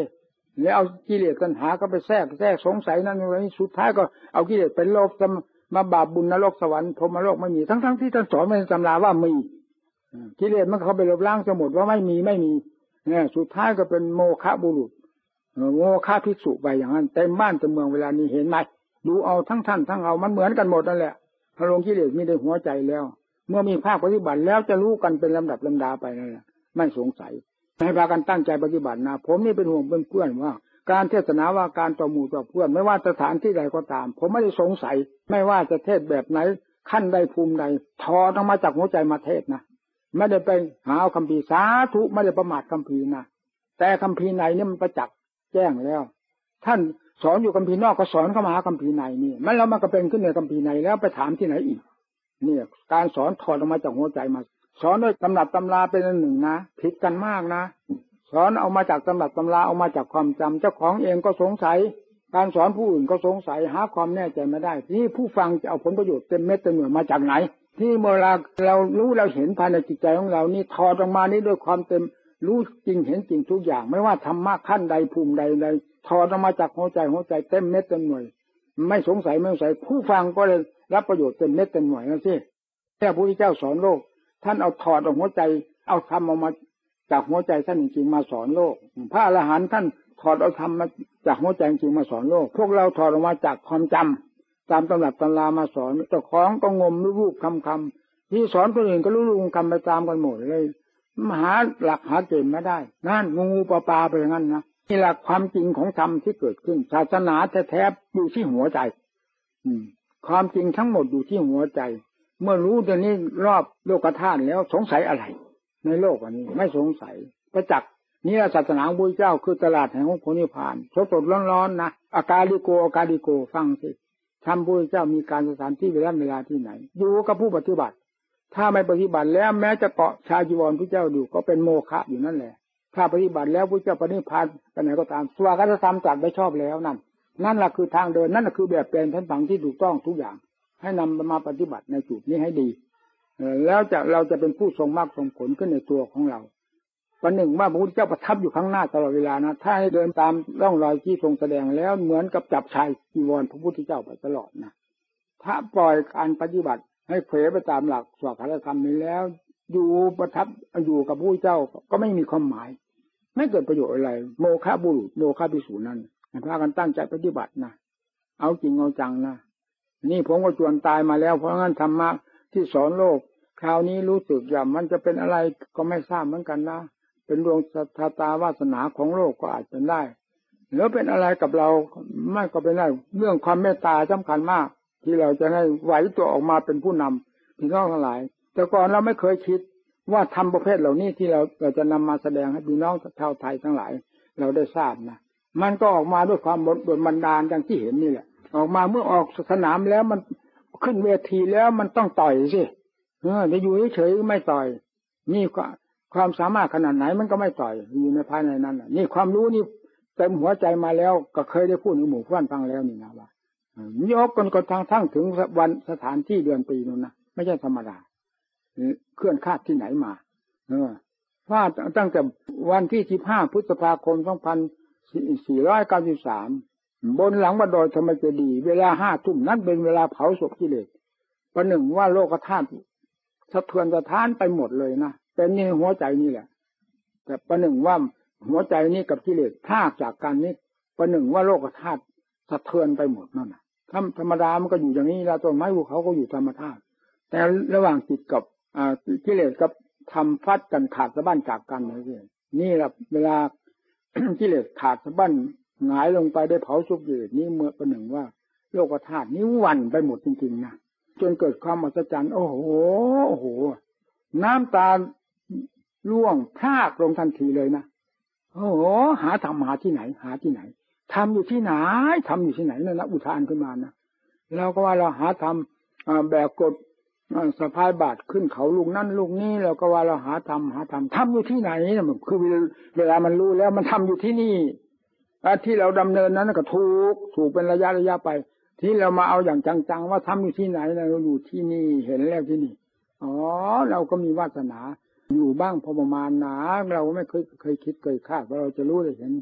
แล้วเอากิเลสตัณหาก็ไปแทรกแทรกสงสัยนั่นนี่สุดท้ายก็เอากิเลสเป็นโลกมาบาปบุญนรกสวรรค์พรหมโลกไม่มีทั้งๆที่ท่านสอนในตำราว่ามีกิเลสมันเขาไปลบล้างสมุดว่าไม่มีไม่มีเนี่ยสุดท้ายก็เป็นโมฆะบุรุษโมฆะภิกษุไปอย่างนั้นเต็มบ้านเต็มเมืองเวลานี้เห็นไหมดูเอาทั้งท่านทั้งเอามันเหมือนกันหมดนั่นแหละพระลงกิเลสมีในหัวใจแล้วเมื่อมีภาคปฏิบัติแล้วจะรู้กันเป็นลำดับลำดาไปนั่นแหละไม่สงสัยให้พากันตั้งใจปฏิบัตินะผมนี่เป็นห่วงเป็นเพื่อนว่าการเทศนาว่าการต่อหมู่ต่อเพื่อนไม่ว่าสถานที่ใดก็ตามผมไม่ได้สงสัยไม่ว่าจะเทศแบบไหนขั้นใดภูมิใดถอดออกมาจากหัวใจมาเทศนะไม่ได้ไปหาเอาคัมภีร์สาธุไม่ได้ประมาทคัมภีร์นะแต่คัมภีร์ในนี่มันประจักษ์แจ้งแล้วท่านสอนอยู่คัมภีร์นอกก็สอนเข้ามาหาคัมภีร์ในนี่มันแล้วมันก็เป็นขึ้นในคัมภีร์ในแล้วไปถามที่ไหนอีกเนี่ยการสอนถอดออกมาจากหัวใจมาสอนด้วยตำรับตำราเป็นอันหนึ่งนะผิดกันมากนะสอนเอามาจากตำรับตำราเอามาจากความจำเจ้าของเองก็สงสัยการสอนผู้อื่นก็สงสัยหาความแน่ใจไม่ได้ที่ผู้ฟังจะเอาผลประโยชน์เต็มเม็ดเต็มหน่วยมาจากไหนที่เมื่อเราเรารู้เราเห็นภายในจิตใจของเรานี่ถอดออกมานี้ด้วยความเต็มรู้จริงเห็นจริงทุกอย่างไม่ว่าธรรมะขั้นใดภูมิใดใดถอดออกมาจากหัวใจหัวใจเต็มเม็ดเต็มหน่วยไม่สงสัยไม่สงสัยผู้ฟังก็เลยรับประโยชน์เต็มเม็ดเต็มหน่วยนั่นสิพระพุทธเจ้าสอนโลกท่านเอาถอดออกหัวใจเอาธรรมออกมาจากหัวใจท่านจริงๆมาสอนโลกพระอรหันต์ท่านถอดเอาธรรมมาจากหัวใจจริงมาสอนโลกพวกเราถอดออกมาจากความจำตามตำรับตำรามาสอนเจ้าของก็งมรูปคำคำที่สอนคนอื่นก็รู้ๆคำไปตามกันหมดเลยหาหลักหาเกณฑ์ไม่ได้นั่นงูปลาปลาไปอย่างนั้นนะนี่หลักความจริงของธรรมที่เกิดขึ้นศาสนาแท้ๆอยู่ที่หัวใจความจริงทั้งหมดอยู่ที่หัวใจเมื่อรู้ตรงนี้รอบโลกธาตุแล้วสงสัยอะไรในโลกอันนี้ไม่สงสัยประจักษ์นี่ศาสนาของพระเจ้าคือตลาดแห่งพระนิพพานสดสดร้อนๆนะอาการลิโกอาการลิโกฟังสิทำพระเจ้ามีการสถานที่เวลาเวลาที่ไหนอยู่กับผู้ปฏิบัติถ้าไม่ปฏิบัติแล้วแม้จะเกาะชาจีวรพระเจ้าอยู่ก็เป็นโมฆะอยู่นั่นแหละถ้าปฏิบัติแล้วพระเจ้าปณิพพานไปไหนก็ตามสวากาศธรรมจัดไว้ชอบแล้วนั่นนั่นแหละคือทางเดินนั่นแหละคือแบบเป็นแผนผังที่ถูกต้องทุกอย่างให้นำมาปฏิบัติในจุดนี้ให้ดีแล้วจะเราจะเป็นผู้ทรงมรรคทรงผลขึ้นในตัวของเราวันหนึ่งว่าพระพุทธเจ้าประทับอยู่ข้างหน้าตลอดเวลานะถ้าให้เดินตามร่องรอยที่ทรงแสดงแล้วเหมือนกับจับชายจีวรพระพุทธเจ้าไปตลอดนะถ้าปล่อยการปฏิบัติให้เผยไปตามหลักสวากาศธรรมนี้แล้วอยู่ประทับอยู่กับพระพุทธเจ้าก็ไม่มีความหมายไม่เกิดประโยชน์อะไรโมฆะบุรุษโมฆะภิกษุนั้นพากันตั้งใจปฏิบัตินะเอาจริงเอาจังนะนี่ผมก็จวนตายมาแล้วเพราะงั้นธรรมะที่สอนโลกคราวนี้รู้สึกอย่างมันจะเป็นอะไรก็ไม่ทราบเหมือนกันนะเป็นดวงชะตาวาสนาของโลกก็อาจเป็นได้หรือเป็นอะไรกับเราไม่ก็เป็นได้เรื่องความเมตตาสำคัญมากที่เราจะให้ไหวตัวออกมาเป็นผู้นำพี่น้องทั้งหลายแต่ก่อนเราไม่เคยคิดว่าทำประเภทเหล่านี้ที่เราเราจะนำมาแสดงให้พี่น้องชาวไทยทั้งหลายเราได้ทราบนะมันก็ออกมาด้วยความบนบันดาลดังที่เห็นนี่แหละออกมาเมื่อออกสนามแล้วมันขึ้นเวทีแล้วมันต้องต่อยสิเออจะอยู่เฉยๆไม่ต่อยนี่ก็ความสามารถขนาดไหนมันก็ไม่ต่อยอยู่ในภายในนั้นนี่ความรู้นี่เต็มหัวใจมาแล้วก็เคยได้พูดในหมู่เพื่อนฟังแล้วนี่นะว่ายกกันกระทั่งทั้งถึงวันสถานที่เดือนปีนู้นนะไม่ใช่ธรรมดาเคลื่อนคาดที่ไหนมาเออว่าตั้งแต่วันที่สิบห้าพฤษภาคมสองพันสี่ร้อยเก้าสิบสามบนหลังวัดดอยธรรมเจดีย์เวลาห้าทุ่มนั้นเป็นเวลาเผาศพกิเลสประหนึ่งว่าโลกธาตุสะเทือนสะท้านไปหมดเลยนะเป็นนี่หัวใจนี่แหละแต่ประหนึ่งว่าหัวใจนี้กับกิเลสพลากจากกันนี้ประหนึ่งว่าโลกธาตุสะเทือนไปหมดนั่นนะธรรมดามันก็อยู่อย่างนี้แล้วต้นไม้ภูเขาก็อยู่ธรรมธาตุแต่ระหว่างจิตกับอ่ากิเลสกับทำฟัดกันขาดสะบั้นจากกันนี่นี่แหละเวลา กิเลสขาดสะบั้นหงายลงไปได้เผาสุกกิเลสนี้เมื่อประหนึ่งว่าโลกธาตุนี้วันไปหมดจริงๆนะจนเกิดความอัศจรรย์โอ้โหโอ้โหน้ำตาร่วงพรากลงทันทีเลยนะโอ้โหหาทำหาที่ไหนหาที่ไหนทำอยู่ที่ไหนทำอยู่ที่ไหนนั่นนะอุทานขึ้นมานะเราก็ว่าเราหาทำแบกกดสะพายบาตรขึ้นเขาลูกนั่นลูกนี้เราก็ว่าเราหาทำหาทำทำอยู่ที่ไหนนะมันคือเวลามันรู้แล้วมันทำอยู่ที่นี่ที่เราดำเนินนั้นก็ถูกถูกเป็นระยะระยะไปที่เรามาเอาอย่างจังๆว่าทำอยู่ที่ไหนเราอยู่ที่นี่เห็นแล้วที่นี่อ๋อเราก็มีวาสนาอยู่บ้างพอประมาณนะเราไม่เคยเคยคิดเคยคาดว่าเราจะรู้เลยเห็น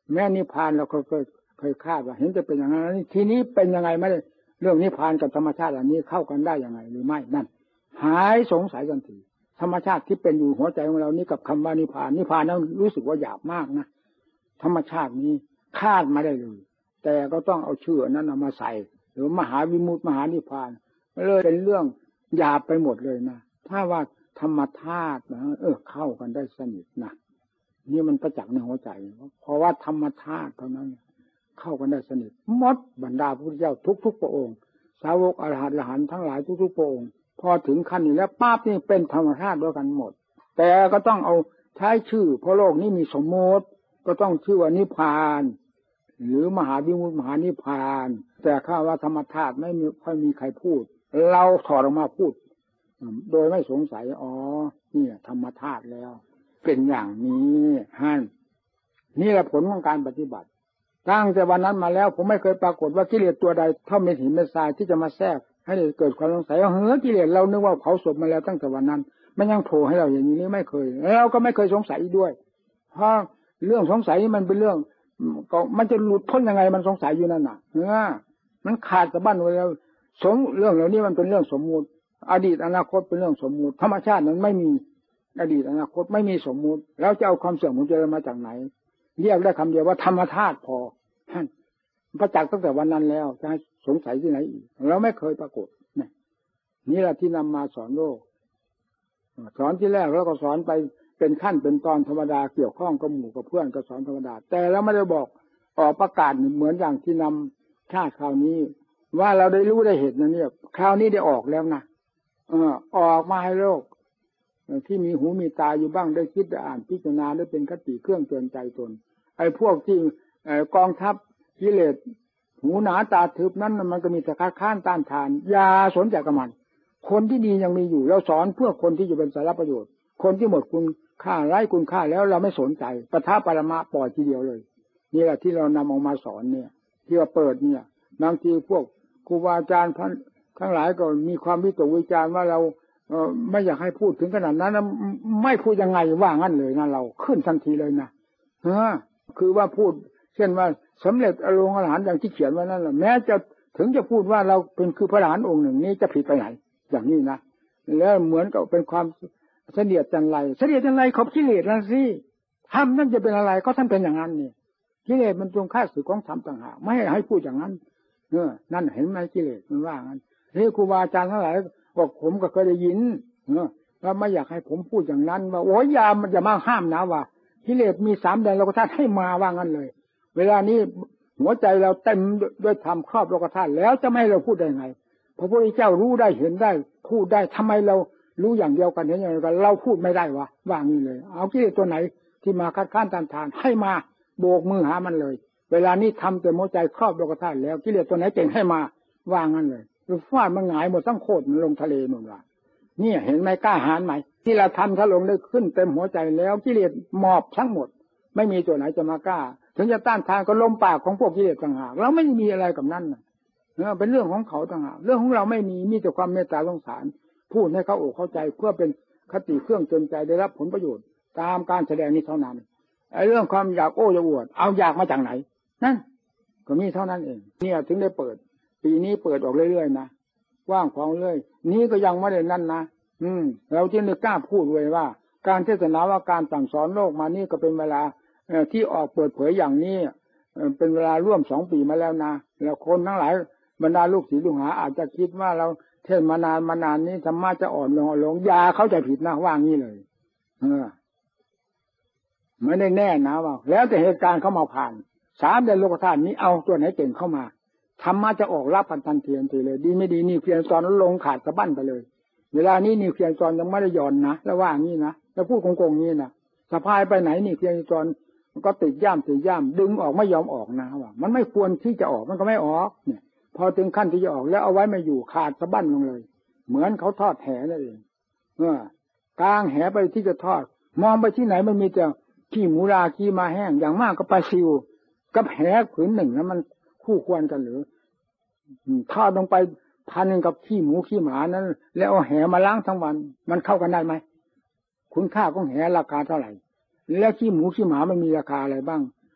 แม้นิพพานเราเคยเคยเคยคาดว่าเห็นจะเป็นอย่างนั้นทีนี้เป็นยังไงไม่ได้เรื่องนิพพานกับธรรมชาติอันนี้เข้ากันได้ยังไงหรือไม่นั่นหายสงสัยทันทีธรรมชาติที่เป็นอยู่หัวใจของเรานี่กับคำว่านิพพานนิพพานนั้นรู้สึกว่าหยาบมากนะธรรมชาตินี้คาดมาได้เลยแต่ก็ต้องเอาชื่อนั้นเอามาใส่หรือมหาวิมุตติมหานิพพานเลยเป็นเรื่องหยาบไปหมดเลยนะถ้าว่าธรรมธาตุนะเออเข้ากันได้สนิทนะนี่มันประจักษ์ในหัวใจเพราะว่าธรรมธาตุเท่านั้นเข้ากันได้สนิทหมดบรรดาพระพุทธเจ้าทุกๆพระองค์สาวกอรหันต์อรหันต์ทั้งหลายทุกๆพระองค์พอถึงขั้นนี้แล้วปั๊บนี่เป็นธรรมชาติด้วยกันหมดแต่ก็ต้องเอาใช้ชื่อเพราะโลกนี้มีสมมติก็ต้องชื่อว่านิพพานหรือมหาวิมุตติมหานิพพานแต่ข้าว่าธรรมธาตุไม่มีค่อยมีใครพูดเราถอดออกมาพูดโดยไม่สงสัยอ๋อนี่ธรรมธาตุแล้วเป็นอย่างนี้ฮั่นนี่แหละผลของการปฏิบัติตั้งแต่วันนั้นมาแล้วผมไม่เคยปรากฏว่ากิเลสตัวใดเท่าเม็ดหินเม็ดทรายที่จะมาแทรกให้เกิดความสงสัยว่าเฮ้ยกิเลสเรานึกว่าเผาศพมาแล้วตั้งแต่วันนั้นมันยังโผล่ให้เราอย่างนี้ไม่เคยเราก็ไม่เคยสงสัยด้วยเพราะเรื่องสงสัยมันเป็นเรื่องก็มันจะหลุดพ้นยังไงมันสงสัยอยู่นั่นน่ะเออมันขาดสะบั้นไว้แล้วสมเรื่องเหล่านี้มันเป็นเรื่องสมมุติอดีตอนาคตเป็นเรื่องสมมุติธรรมชาตินั้นไม่มีอดีตอนาคตไม่มีสมมุติแล้วจะเอาความเสื่อมของเจริญมาจากไหนเรียกได้คำเดียวว่าธรรมธาตุพอท่านประจักษ์ตั้งแต่วันนั้นแล้วจะสงสัยที่ไหนอีกเราไม่เคยปรากฏนี่นี่แหละที่นำมาสอนโลกสอนที่แรกแล้วก็สอนไปเป็นขั้นเป็นตอนธรรมดาเกี่ยวข้องกับหมู่กับเพื่อนก็สอนธรรมดาแต่แล้วไม่ได้บอกออกประกาศเหมือนอย่างที่นำชาติคราวนี้ว่าเราได้รู้ได้เห็นนะเนี่ยคราวนี้ได้ออกแล้วนะเออออกมาให้โลกที่มีหูมีตาอยู่บ้างได้คิดได้อ่านพิจารณาได้เป็นคติเครื่องเตือนใจตนไอ้พวกที่กองทัพกิเลสหูหนาตาทึบนั้นมันก็มีแต่คัดค้านต้านทานอย่าสนใจกับมันคนที่ดียังมีอยู่เราสอนเพื่อคนที่จะเป็นสาระประโยชน์คนที่หมดคุณค่าไร้คุณค่าแล้วเราไม่สนใจปะทะปรมาปล่อยทีเดียวเลยนี่แหละที่เรานำออกมาสอนเนี่ยที่ว่าเปิดเนี่ยบางทีพวกครูบาอาจารย์ท่านทั้งหลายก็มีความวิตกวิจารณ์ว่าเราเออไม่อยากให้พูดถึงขนาดนั้นไม่พูดยังไงว่างั้นเลยนะเราขึ้นทันทีเลยนะเออคือว่าพูดเช่นว่าสำเร็จอรหันต์อรหันต์อย่างที่เขียนไว้นั่นแหละแม้จะถึงจะพูดว่าเราเป็นคือพระอรหันต์องค์หนึ่งนี้จะผิดไปไหนอย่างนี้นะแล้วเหมือนกับเป็นความเสนียดจันไรเสนียดจันไรขอบกิเลสนั่นสิทำนั่นจะเป็นอะไรก็ท่านเป็นอย่างนั้นนี่กิเลสมันตรงข้าศึกของธรรมต่างหากไม่ให้ให้พูดอย่างนั้นเออนั่นเห็นไหมกิเลสมันว่างั้นนี่ครูบาอาจารย์ทั้งหลายบอกผมก็เคยได้ยินเออว่าไม่อยากให้ผมพูดอย่างนั้นว่าโอ้ยอย่ามันอย่ามาห้ามนะว่ากิเลสมีสามแดนโลกธาตุให้มาว่างั้นเลยเวลานี้หัวใจเราเต็มด้วยธรรมครอบโลกธาตุแล้วจะไม่ให้เราพูดได้ไงพระพุทธเจ้ารู้ได้เห็นได้พูดได้ทำไมเรารู้อย่างเดียวกันเห็นอย่างเดียวกันเราพูดไม่ได้วะว่างี้เลยเอากิเลสตัวไหนที่มาคัดค้านต้านทานให้มาโบกมือหามันเลยเวลานี้ทำแต่หัวใจครอบโลกธาตุแล้วกิเลสตัวไหนเก่งให้มาว่างั้นเลยฟาดมันหงายหมดทั้งโคตรมันลงทะเลหมดละนี่เห็นไหมกล้าหาญไหมที่เราทำถ้าลงได้ขึ้นเต็มหัวใจแล้วกิเลสหมอบทั้งหมดไม่มีตัวไหนจะมากล้าถึงจะต้านทานก็ลมปากของพวกกิเลสต่างหากเราไม่มีอะไรกับนั่นนะเป็นเรื่องของเขาต่างหากเรื่องของเราไม่มีมีแต่ความเมตตาสงสารพูดให้เขาอกเข้าใจเพื่อเป็นคติเครื่องเตือนใจได้รับผลประโยชน์ตามการแสดงนี้เท่านั้นไอ้เรื่องความอยากโอ้อยากอวดเอาอยากมาจากไหนนั่นก็มีเท่านั้นเองเนี่ยถึงได้เปิดปีนี้เปิดออกเรื่อยๆนะว่างของเรื่อยนี้ก็ยังไม่ได้นั่นนะอืมเราจึงได้กล้าพูดเลยว่าการเทศนาว่าการสั่งสอนโลกมานี่ก็เป็นเวลาที่ออกเปิดเผยอย่างนี้เป็นเวลาร่วมสองปีมาแล้วนะแล้วคนทั้งหลายบรรดาลูกศิษย์ลูกหาอาจจะคิดว่าเราเทศมานานมานานนี้ธรรมะจะอ่อนลงอ่อนลงยาเขาจะผิดนะว่างี้เลยเออไม่ได้แน่นะว่าแล้วแต่เหตุการณ์เข้ามาผ่านสามเดือนโลกธาตุนี้เอาตัวไหนเก่งเข้ามาธรรมะจะออกรับพันทันเทียนทีเลยดีไม่ดีนี่เพียงตอนลงขาดสะบั้นไปเลยเวลานี้นี่เพียงตอนยังไม่ได้ย่อนนะแล้วว่างี้นะแล้วพูดโกงๆงี้นะสะพายไปไหนนี่เพียงตอนก็ติดย่ามติดย่ามดึงออกไม่ยอมออกนะว่ามันไม่ควรที่จะออกมันก็ไม่ออกเนี่ยพอถึงขั้นที่จะออกแล้วเอาไว้ไม่อยู่ขาดสะบั้นลงเลยเหมือนเขาทอดแหนั่นเองเออกลางแหไปที่จะทอดมองไปที่ไหนมันมีแต่ขี้หมูราขี้มาแห้งอย่างมากก็ปลาซิวกับแหผืนหนึ่งแล้วมันคู่ควรกันหรือทอดลงไปพันหนึ่งกับขี้หมูขี้หมานั้นแล้วเอาแหมาล้างทั้งวันมันเข้ากันได้ไหมคุณค่าของแหราคาเท่าไหร่แล้วขี้หมูขี้หมามันมีราคาอะไรบ้าง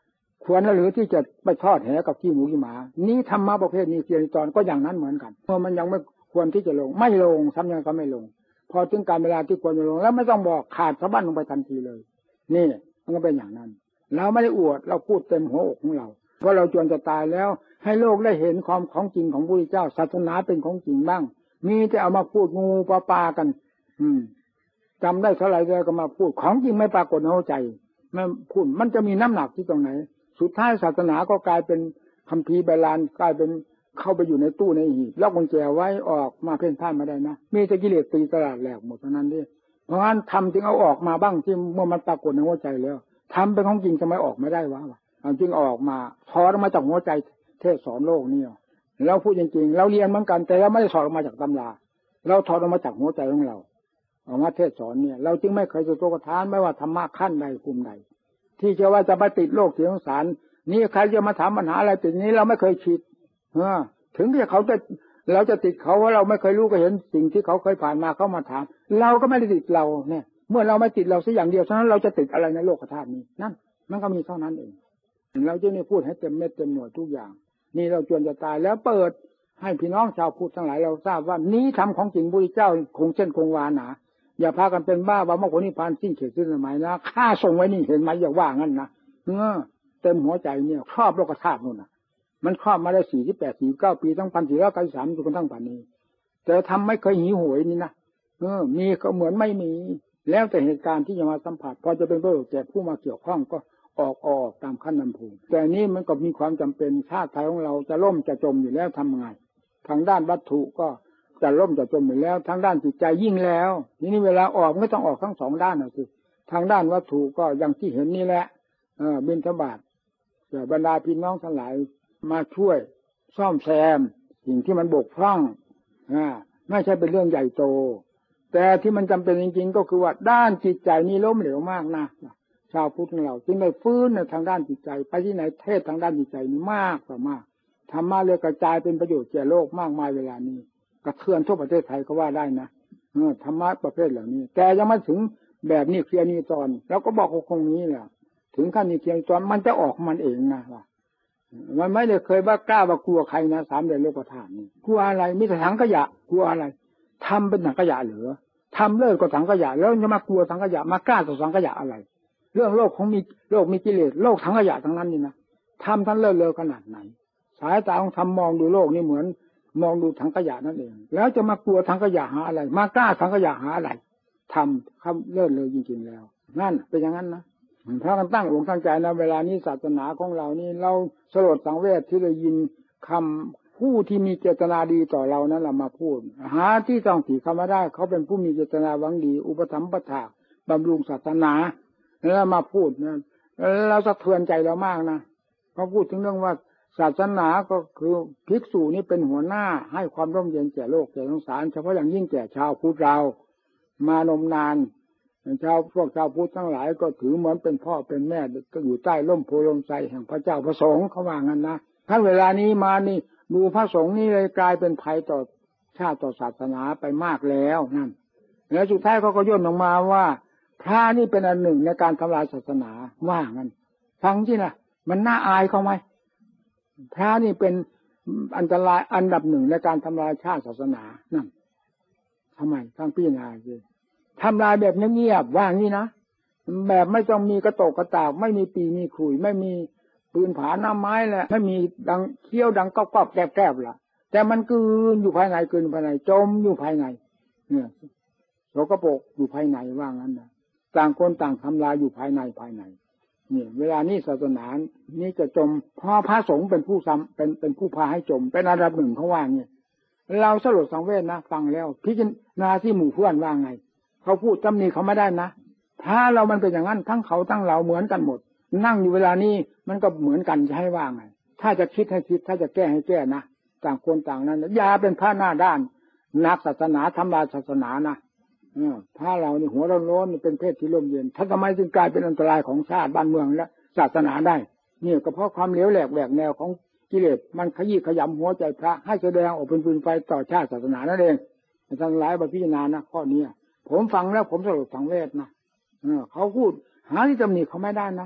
ควรหรือที่จะไปทอดแหกับขี้หมูขี้หมานี้ธรรมะประเภทนี้เกียรติตอนก็อย่างนั้นเหมือนกันเพราะมันยังไม่ควรที่จะลงไม่ลงซ้ำยังก็ไม่ลงพอถึงการเวลาที่ควรจะลงแล้วไม่ต้องบอกขาดสะบั้นลงไปทันทีเลยนี่มันก็เป็นอย่างนั้นเราไม่ได้อวดเราพูดเต็มหัวอกของเราเพราะเราจวนจะตายแล้วให้โลกได้เห็นความของจริงของพระพุทธเจ้าศาสนาเป็นของจริงบ้างมีแต่เอามาพูดงูปลาปลากันอืมจำได้เท่าไหร่เลยก็มาพูดของจริงไม่ปรากฏในหัวใจมันพูดมันจะมีน้ำหนักที่ตรงไหนสุดท้ายศาสนาก็กลายเป็นคัมภีร์โบราณกลายเป็นเข้าไปอยู่ในตู้ในหีบล็อกกุญแจไว้ออกมาเพ่นพ่านมาได้นะมีแต่กิเลสตีตลาดแหลกหมดเท่านั้นดิเพราะฉะนั้นทำจึงเอาออกมาบ้างที่เมื่อมันปรากฏในหัวใจแล้วทำเป็นของจริงทำไมออกไม่ได้วะจึงออกมาถอดออกมาจากหัวใจเทศสอนโลกนี่เราพูดจริงๆเราเรียนเหมือนกันแต่เราไม่ได้ถอดออกมาจากตำราเราถอดออกมาจากหัวใจของเราออกมาเทศสอนเนี่ยเราจึงไม่เคยจะโต้กระทานไม่ว่าธรรมะขั้นใดภูมิใดที่จะว่าจะไปติดโลกเสียงสารนี่ใครจะมาถามปัญหาอะไรติดนี้เราไม่เคยคิดเออถึงที่เขาจะเราจะติดเขาว่าเราไม่เคยรู้ก็เห็นสิ่งที่เขาเคยผ่านมาเขามาถามเราก็ไม่ได้ติดเราเนี่ยเมื่อเราไม่ติดเราสักอย่างเดียวฉะนั้นเราจะติดอะไรในโลกธาตุนี้นั่นมันก็มีเท่านั้นเองเราจะนี่พูดให้เต็มเม็ดเต็มหน่วยทุกอย่างนี่เราจวนจะตายแล้วเปิดให้พี่น้องชาวพุทธทั้งหลายเราทราบว่านี้ทำของจริงพระพุทธเจ้าคงเช่นคงวานาอย่าพากันเป็นบ้าว่ามรรคผลนิพพานสิ้นเขตสิ้นสมัยนะข้าส่งไว้นี่เห็นไหมอย่าว่างั้นนะเออเต็มหัวใจเนี่ยครอบโลกธาตุนู่นน่ะมันครอบมาได้สี่สิบแปดสี่เก้าปีตั้งพันสี่ร้อยเก้าสิบสามจนกระทั่งป่านนี้แต่ทำไม่เคยหิวโหยนี่นะเออมีก็เหมือนไม่มีแล้วแต่เหตุการณ์ที่จะมาสัมผัสพอจะเป็นประโยชน์แก่ผู้มาเกี่ยวข้องก็ออกออกตามขั้นนำภูมิแต่นี้มันก็มีความจำเป็นชาติไทยของเราจะล่มจะจมอยู่แล้วทำไงทางด้านวัตถุก็จะล่มจะจมอยู่แล้วทางด้านจิตใจยิ่งแล้วทีนี้เวลาออกไม่ต้องออกทั้งสองด้านนะสิทางด้านวัตถุก็อย่างที่เห็นนี่แหละเออบิณฑบาตแต่บรรดาพี่น้องทั้งหลายมาช่วยซ่อมแซมสิ่งที่มันบกพร่องอ่าไม่ใช่เป็นเรื่องใหญ่โตแต่ที่มันจำเป็นจริงๆก็คือว่าด้านจิตใจนี่ล้มเหลวมากนะชาวพุทธของเราจึงได้ฟื้นในทางด้านจิตใจไปที่ไหนเทศทางด้านจิตใจนี่มากต่อมากธรรมะเลยกระจายเป็นประโยชน์แก่โลกมากมายเวลานี้กระเทือนทั่วประเทศไทยก็ว่าได้นะเออธรรมะประเภทเหล่านี้แต่ยังไม่ถึงแบบนี้เคลียร์นี้ตอนแล้วก็บอกคงนี้แหละถึงขั้นนี้เคลียร์ตอนมันจะออกมันเองนะว่ามันไม่ได้เคยว่ากล้าว่ากลัวใครนะสามเดือนโลกธาตุนี่กลัวอะไรมีแต่ถังขยะกลัวอะไรทำเป็นถังขยะเหรือทำเลิกก็ถังขยะแล้วจะมากลัวถังขยะมากล้าต่อถังขยะอะไรเรื่องโลกของมีโลกมีกิเลสโลกถังขยะทั้งนั้นนี่นะทำท่านเลิศเลอขนาดไหนสายตาของทำมองดูโลกนี่เหมือนมองดูถังขยะนั่นเองแล้วจะมากลัวถังขยะหาอะไรมากล้าถังขยะหาอะไรทำคำเลิศเลอจริงๆแล้วนั่นเป็นอย่างนั้นนะถ้ากันตั้งองค์ตั้งใจนะเวลานี้ศาสนาของเรานี่เราสลดสังเวชที่ได้ยินคำผู้ที่มีเจตนาดีต่อเรานั้นเรามาพูดหาที่ต้องถีคำมาได้เขาเป็นผู้มีเจตนาหวังดีอุปถัมภ์ปถากบำรุงศาสนาแล้วมาพูดนะเราสะเทือนใจเรามากนะเขาพูดถึงเรื่องว่าศาสนาก็คือภิกษุนี่เป็นหัวหน้าให้ความร่มเย็นแก่โลกแก่สงสารเฉพาะอย่างยิ่งแก่ชาวพุทธเรามานมนานชาวพวกชาวพุทธทั้งหลายก็ถือเหมือนเป็นพ่อเป็นแม่ก็อยู่ใต้ร่มโพลมไทรแห่งพระเจ้าพระสงฆ์เขาว่างั้นนะถ้าเวลานี้มานี่ดูพระสงฆ์นี่เลยกลายเป็นภัยต่อชาติต่อศาสนาไปมากแล้วนั่นแล้วสุดท้ายเขาก็ย่นออกมาว่าพระนี่เป็นอันหนึ่งในการทำลายศาสนาว่างั้นฟังที่นะมันน่าอายเขาไหมพระนี่เป็นอันตรายอันดับหนึ่งในการทำลายชาติศาสนานั่นทำไมทั้งพี่นาสิทำลายแบบเงียบๆว่างี้นะแบบไม่ต้องมีกระโตกกระตากไม่มีปีมีขุยไม่มีปืนผาหน้าไม้แหละไม่มีดังเคี้ยวดังก๊อบๆแกรบๆล่ะแต่มันกลืนอยู่ภายในกลืนภายในจมอยู่ภายในเนี่ยโสกโปรกอยู่ภายในว่างั้นนะต่างคนต่างทำลายอยู่ภายในภายในเนี่ยเวลานี้ศาสนานี้จะจมเพราะพระสงฆ์เป็นผู้ซ้ำเป็นเป็นผู้พาให้จมเป็นอันดับหนึ่งเขาว่างี้เราสลดสังเวชนะฟังแล้วพิจารณาที่หมู่เพื่อนว่าไงเขาพูดตำหนิเขาไม่ได้นะถ้าเรามันเป็นอย่างนั้นทั้งเขาทั้งเราเหมือนกันหมดนั่งอยู่เวลานี้มันก็เหมือนกันจะให้ว่าไงถ้าจะคิดให้คิดถ้าจะแก้ให้แก้นะต่างคนต่างนั้นอย่าเป็นพระหน้าด้านนักศาสนาทำลายศาสนานะเออถ้าเรานี่หัวร้อนๆเป็นเพศที่ร่มเย็นถ้าทำไมจึงกลายเป็นอันตรายของชาติบ้านเมืองและศาสนาได้เนี่ยก็เพราะความเหลวแหลกแหวกแนวของกิเลสมันขยี้ขยำหัวใจพระให้แสดงออกเป็นปืนไฟต่อชาติศาสนานั่นเองทั้งหลายบรพิจารณานะข้อนี้ผมฟังแล้วผมสลดสังเวชนะเออเขาพูดหาที่ตำหนิเขาไม่ได้นะ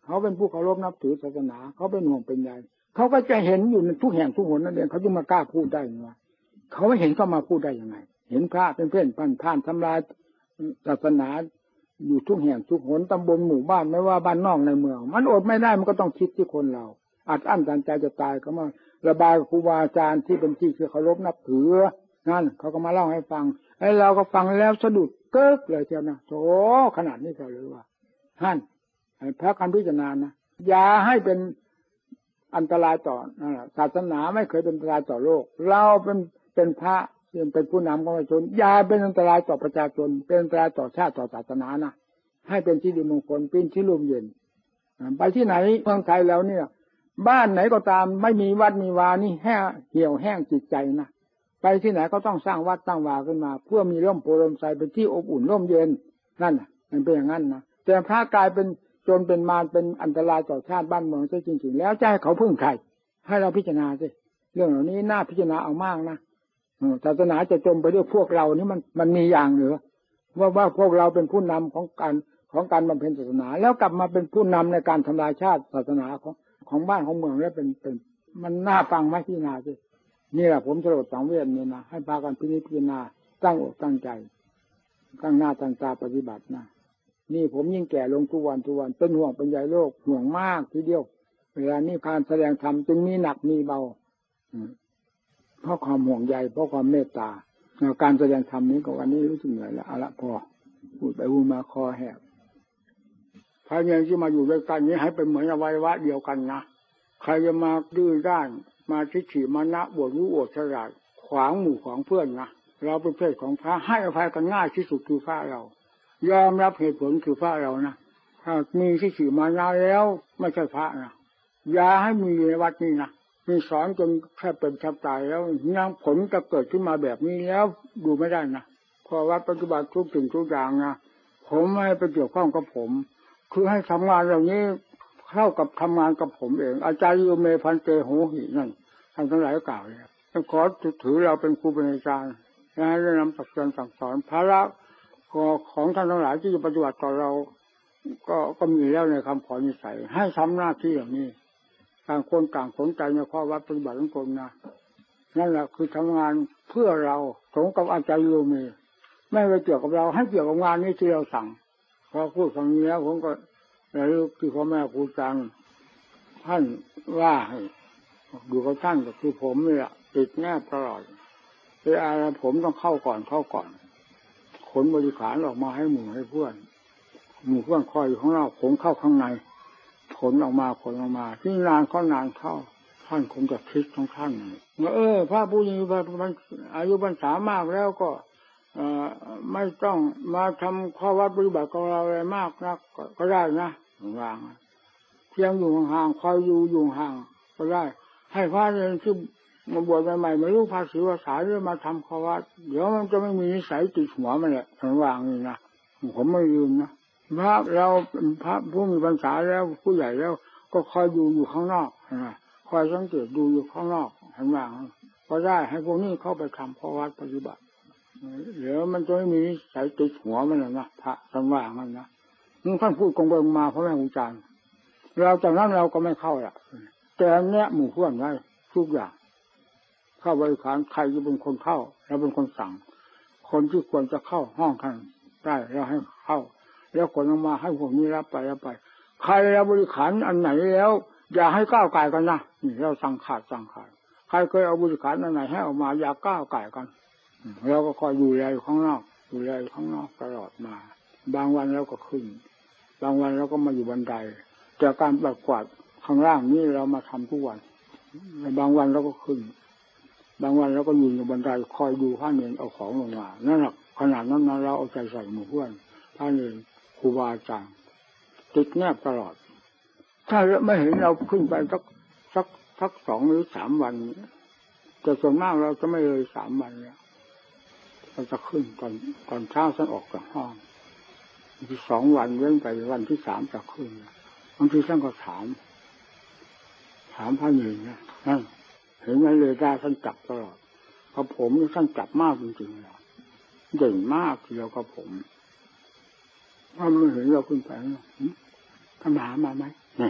เขาเป็นผู้เคารพนับถือศาสนาเขาเป็นห่วงเป็นใยเขาก็จะเห็นอยู่ในทุกแห่งทุกหนนั่นเองเขาจึงมากล้าพูดได้ไงเขาไม่เห็นก็มาพูดได้ยังไงเห็นพระเป็นเพื่อนพันท่านทำลายศาสนาอยู่ทุกแห่งทุกหนตำบลหมู่บ้านไม่ว่าบ้านนอกในเมืองมันอดไม่ได้มันก็ต้องคิดที่คนเราอัดอั้นตันใจจะตายก็มาระบายครูบาอาจารย์ที่เป็นที่เคารพนับถือนั่นเขาก็มาเล่าให้ฟังไอ้เราก็ฟังแล้วสะดุดเกิกเลยเจ้านะโธ่ขนาดนี้เลยว่าท่านพระคำพิจารณานะอย่าให้เป็นอันตรายต่อศาสนาไม่เคยเป็นอันตรายต่อโลกเราเป็นเป็นพระเป็นผู้นำของประชาชนอย่าเป็นอันตรายต่อประชาชนเป็นอันตรายต่อชาติต่อศาสนานะให้เป็นที่ดีมงคลเป็นที่ร่มเย็นไปที่ไหนเมืองไทยแล้วเนี่ยบ้านไหนก็ตามไม่มีวัดมีวานี่แห้งเหี่ยวแห้งจิตใจนะไปที่ไหนก็ต้องสร้างวัดตั้งวาขึ้นมาเพื่อมีร่มโพร่มไทรเป็นที่อบอุ่นร่มเย็นนั่นน่ะมันเป็นอย่างนั้นนะแต่พระกลายเป็นจนเป็นมารเป็นอันตรายต่อชาติบ้านเมืองซะจริงๆแล้วจะให้เขาพึ่งใครให้เราพิจารณาสิเรื่องเหล่านี้น่าพิจารณาเอามากนะศาสนาจะจมไปด้วยพวกเรานี่มันมันมีอย่างเหรือว่าว่าพวกเราเป็นผู้นำของการของการบำเพ็ญศาสนาแล้วกลับมาเป็นผู้นำในการทำลายชาติศาสนาของของบ้านของเมืองแล้วเป็นเป็นมันน่าฟังไหมพิจารณาสินี่แหละผมสรุปสังเวชเนี่ยนะให้พากันพินิจพิจารณาตั้งอกตั้งใจตั้งหน้าตั้งตาปฏิบัตินะนี่ผมยิ่งแก่ลงทุกวันทุกวันเป็นห่วงเป็นใยโลกห่วงมากทีเดียวเวลานี้การแสดงธรรมจึงมีหนักมีเบาเพราะความห่วงใยเพราะความเมตตาการแสดงธรรมนี้ก็วันนี้รู้สึกเหนื่อยแล้วเอาละพอพูดไปพูดมาคอแหบพระยังที่มาอยู่ด้วยกันนี้ให้เป็นเหมือนอวัยวะเดียวกันนะใครจะมาดื้อด้านมาทิฏฐิมานะบวชรู้อวดฉลาดขวางหมู่ของเพื่อนนะเราเป็นเพศของพระให้อภัยกันง่ายที่สุดคือพระเรายอมรับเหตุผลคือพระเรานะถ้ามีทิฏฐิมานะแล้วไม่ใช่พระนะอย่าให้มีในวัดนี้นะมีสอนจนแค่เป็นแทบตายแล้วยังผลจะเกิดขึ้นมาแบบนี้แล้วดูไม่ได้นะพอวัดปฏิบัติทุกสิ่งทุกอย่างนะผมไม่ให้ไปเกี่ยวข้องกับผมคือให้ทำงานเหล่านี้เข้ากับทำงานกับผมเองอาจารย์โยเมพันเตโหหินั่นท่านทั้งหลายกล่าวเลยต้องขอถือเราเป็นครูเป็นอาจารย์และให้นำตักเตือนสั่งสอนภาระของท่านทั้งหลายที่จะปฏิบัติต่อเราก็ก็มีแล้วในคำขอนิสัยให้ทำหน้าที่อย่างนี้ต่างคนต่างสนใจในข้อวัดปฏิบัติของตนนะนั่นแหละคือทำงานเพื่อเราสมกับอาจารย์โยเมไม่ไปเกี่ยวกับเราให้เกี่ยวกับงานนี้ที่เราสั่งพอพูดครั้งนี้แล้วผมก็ระลึกที่พ่อแม่ครูอาจารย์ท่านว่าให้อยู่กับท่านก็คือผมนี่แหละติดแนบตลอดเวลาผมต้องเข้าก่อนเข้าก่อนขนบริขารออกมาให้หมู่ให้เพื่อนหมู่เพื่อนคอยอยู่ข้างนอกผมเข้าข้างในขนออกมาขนออกมาที่นานก็นานเข้าท่านคงจะคิดของท่านว่าเออพระผู้มีพระอายุพรรษามากแล้วก็ไม่ต้องมาทำข้อวัดปฏิบัติของเราอะไรมากนักก็ได้นะวางเพียงอยู่ห่างคอยอยู่อยู่ห่างก็ได้ให้พระเรียนที่มาบวชใหม่ๆไม่รู้ภาษีภาษาเรื่องมาทำข้อวัดเดี๋ยวมันจะไม่มีนิสัยติดหัวมันแหละวางนี่นะผมไม่ลืมนะพระเราเป็นพระผู้มีพรรษาแล้วผู้ใหญ่แล้วก็คอยอยู่อยู่ข้างนอกนะคอยสังเกตดูอยู่ข้างนอกเห็นวางก็ได้ให้พวกนี้เข้าไปทำข้อวัดปฏิบัติเดี๋ยวมันจะไม่มีนิสัยติดหัวมันเลยนะพระสังวางมันนะนี่ท่านพูดกงเบิงมาเพราะแม่ครูอาจารย์เราจากนั้นเราก็ไม่เข้าละแต่เนี้ยหมู่เพื่อนไว้ทุกอย่างเข้าบริขารใครจะเป็นคนเข้าเราเป็นคนสั่งคนที่ควรจะเข้าห้องท่านได้เราให้เข้าแล้วคนออกมาให้พวกนี้รับไปรับไปใครเราบริขารอันไหนแล้วอย่าให้ก้าวไก่กันนะนี่เราสั่งขาดสั่งขาดใครเคยเอาบริขารอันไหนให้ออกมาอย่าก้าวไก่กันเราก็คอยดูแลอยู่ข้างนอกดูแลอยู่ข้างนอกตลอดมาบางวันเราก็ขึ้นบางวันเราก็มาอยู่บันไดแต่การปัดกวาดข้างล่างนี่เรามาทำทุกวันบางวันเราก็ขึ้นบางวันเราก็ยืนอยู่บันไดคอยดูพระเนรเอาของลงมานั่นแหละขนาดนั้นนะเราเอาใจใส่หมู่เพื่อนพระเนรครูบาอาจารย์ติดแนบตลอดถ้าไม่เห็นเราขึ้นไปสักสักสักสองหรือสามวันแต่ส่วนมากเราจะไม่เลยสามวันเนี่ยเราจะขึ้นตอนตอนเช้าฉันออกจากห้องที่สองวันเว้นไปวันที่สามจะขึ้นบางทีท่านก็ถามถามพระเนรนะนั่นเห็นไหมเลยได้ท่านจับตลอดเพราะผมนี่ท่านจับมากจริงๆเลยเด่นมากทีเดียวกับผมถ้าไม่เห็นเราขึ้นไปท่านหามาไหมไหน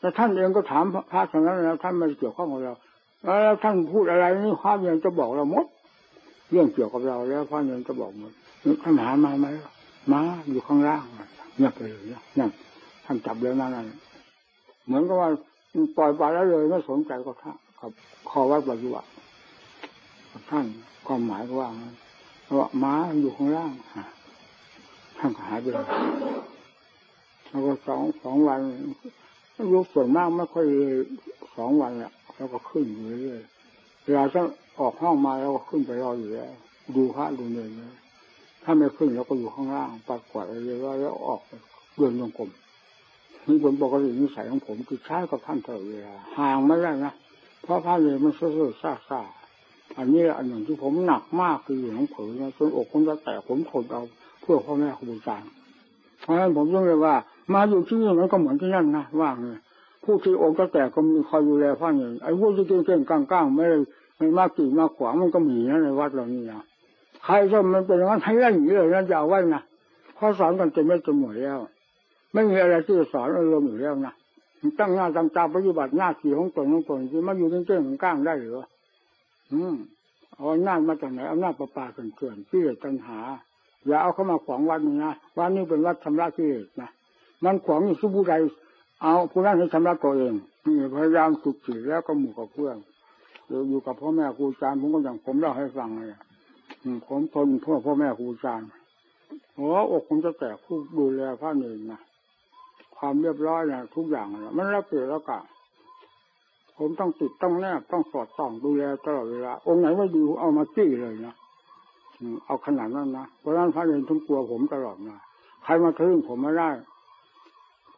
แต่ท่านเองก็ถามพระท่านนั้นแล้วท่านไม่เกี่ยวข้องกับเราแล้วท่านพูดอะไรนี่พระเนรจะบอกเราหมดเรื่องเกี่ยวกับเราแล้วพระเนรจะบอกหมดท่านหามาไหมมาอยู่ข้างล่างเงียบไปเลยนั่นท่านจับเลยนั่นเหมือนกับว่าปล่อยไปแล้วเลยไม่สนใจก็ท่าครับขอวัดปฏิบัติท่านความหมายก็ว่าว่าม้าอยู่ข้างล่างท่านก็หายไปเลยแล้วก็สองสองวันรู้ส่วนมากไม่ค่อยสองวันแหละแล้วก็ขึ้นอยู่เรื่อยเวลาถ้าออกห้องมาแล้วก็ขึ้นไปรออยู่แล้วดูพระดูเนรเลยถ้าไม่ขึ้นเราก็อยู่ข้างล่างปัดกวาดอะไรแล้วออกเดินลงกลมนี่ผมปกตินิสัยของผมคือใช้กับท่านเถอะเวลาห่างไม่ได้นะเพราะพระเลยมันเสื่อซ่าซ่าอันนี้อันหนึ่งที่ผมหนักมากคืออยู่ของเผยนะจนอกผมจะแตกผมทนเอาเพื่อพ่อแม่ครูอาจารย์เพราะฉะนั้นผมต้องเลยว่ามาอยู่ที่นี่มันก็เหมือนที่นั่นนะว่างเลยผู้ที่อกจะแตกก็มีคอยดูแลพ่อเนี่ยไอ้ผู้ที่เก่งๆก้างๆไม่ได้ไม่มากกี่มากขวางมันก็มีนะในวัดเรานี่นะใครก็มันเป็นอย่างนั้นให้เล่นอย่างนี้เลยนะอย่าไว้นะข้อสอนกันเต็มไม่เต็มหมดแล้วไม่มีอะไรที่จะสอนอารมณ์อยู่แล้วนะตั้งหน้าตั้งตาปฏิบัติหน้าที่ของตนของตนที่มาอยู่เก่งๆก้างๆได้หรืออืมเอาหน้ามาจากไหนเอาหน้าประปาเกินๆที่ตัณหาอย่าเอาเข้ามาขวางวัดนี่นะวัดนี้เป็นวัดชำระกิเลสนะมันขวางอยู่สุบุไรเอาผู้นั้นให้ชำระตัวเองนี่พยายามฝึกจิตแล้วก็หมู่กับเพื่อนอยู่กับพ่อแม่ครูอาจารย์ผมก็อย่างผมเล่าให้ฟังเลยผมทนเพื่อพ่อแม่ครูอาจารย์โอ้อกผมจะแตกผู้ดูแลพระเนรนะความเรียบร้อยนะทุกอย่างนะมันรับเปลี่ยนแล้วกะผมต้องติดต้องแนบต้องสอดส่องดูแลตลอดเวลาองค์ไหนไม่ดีเอามาจี้เลยนะเอาขนาดนั้นนะเพราะฉะนั้นพระเนรทุกกลัวผมตลอดนะใครมาทึ่งผมไม่ได้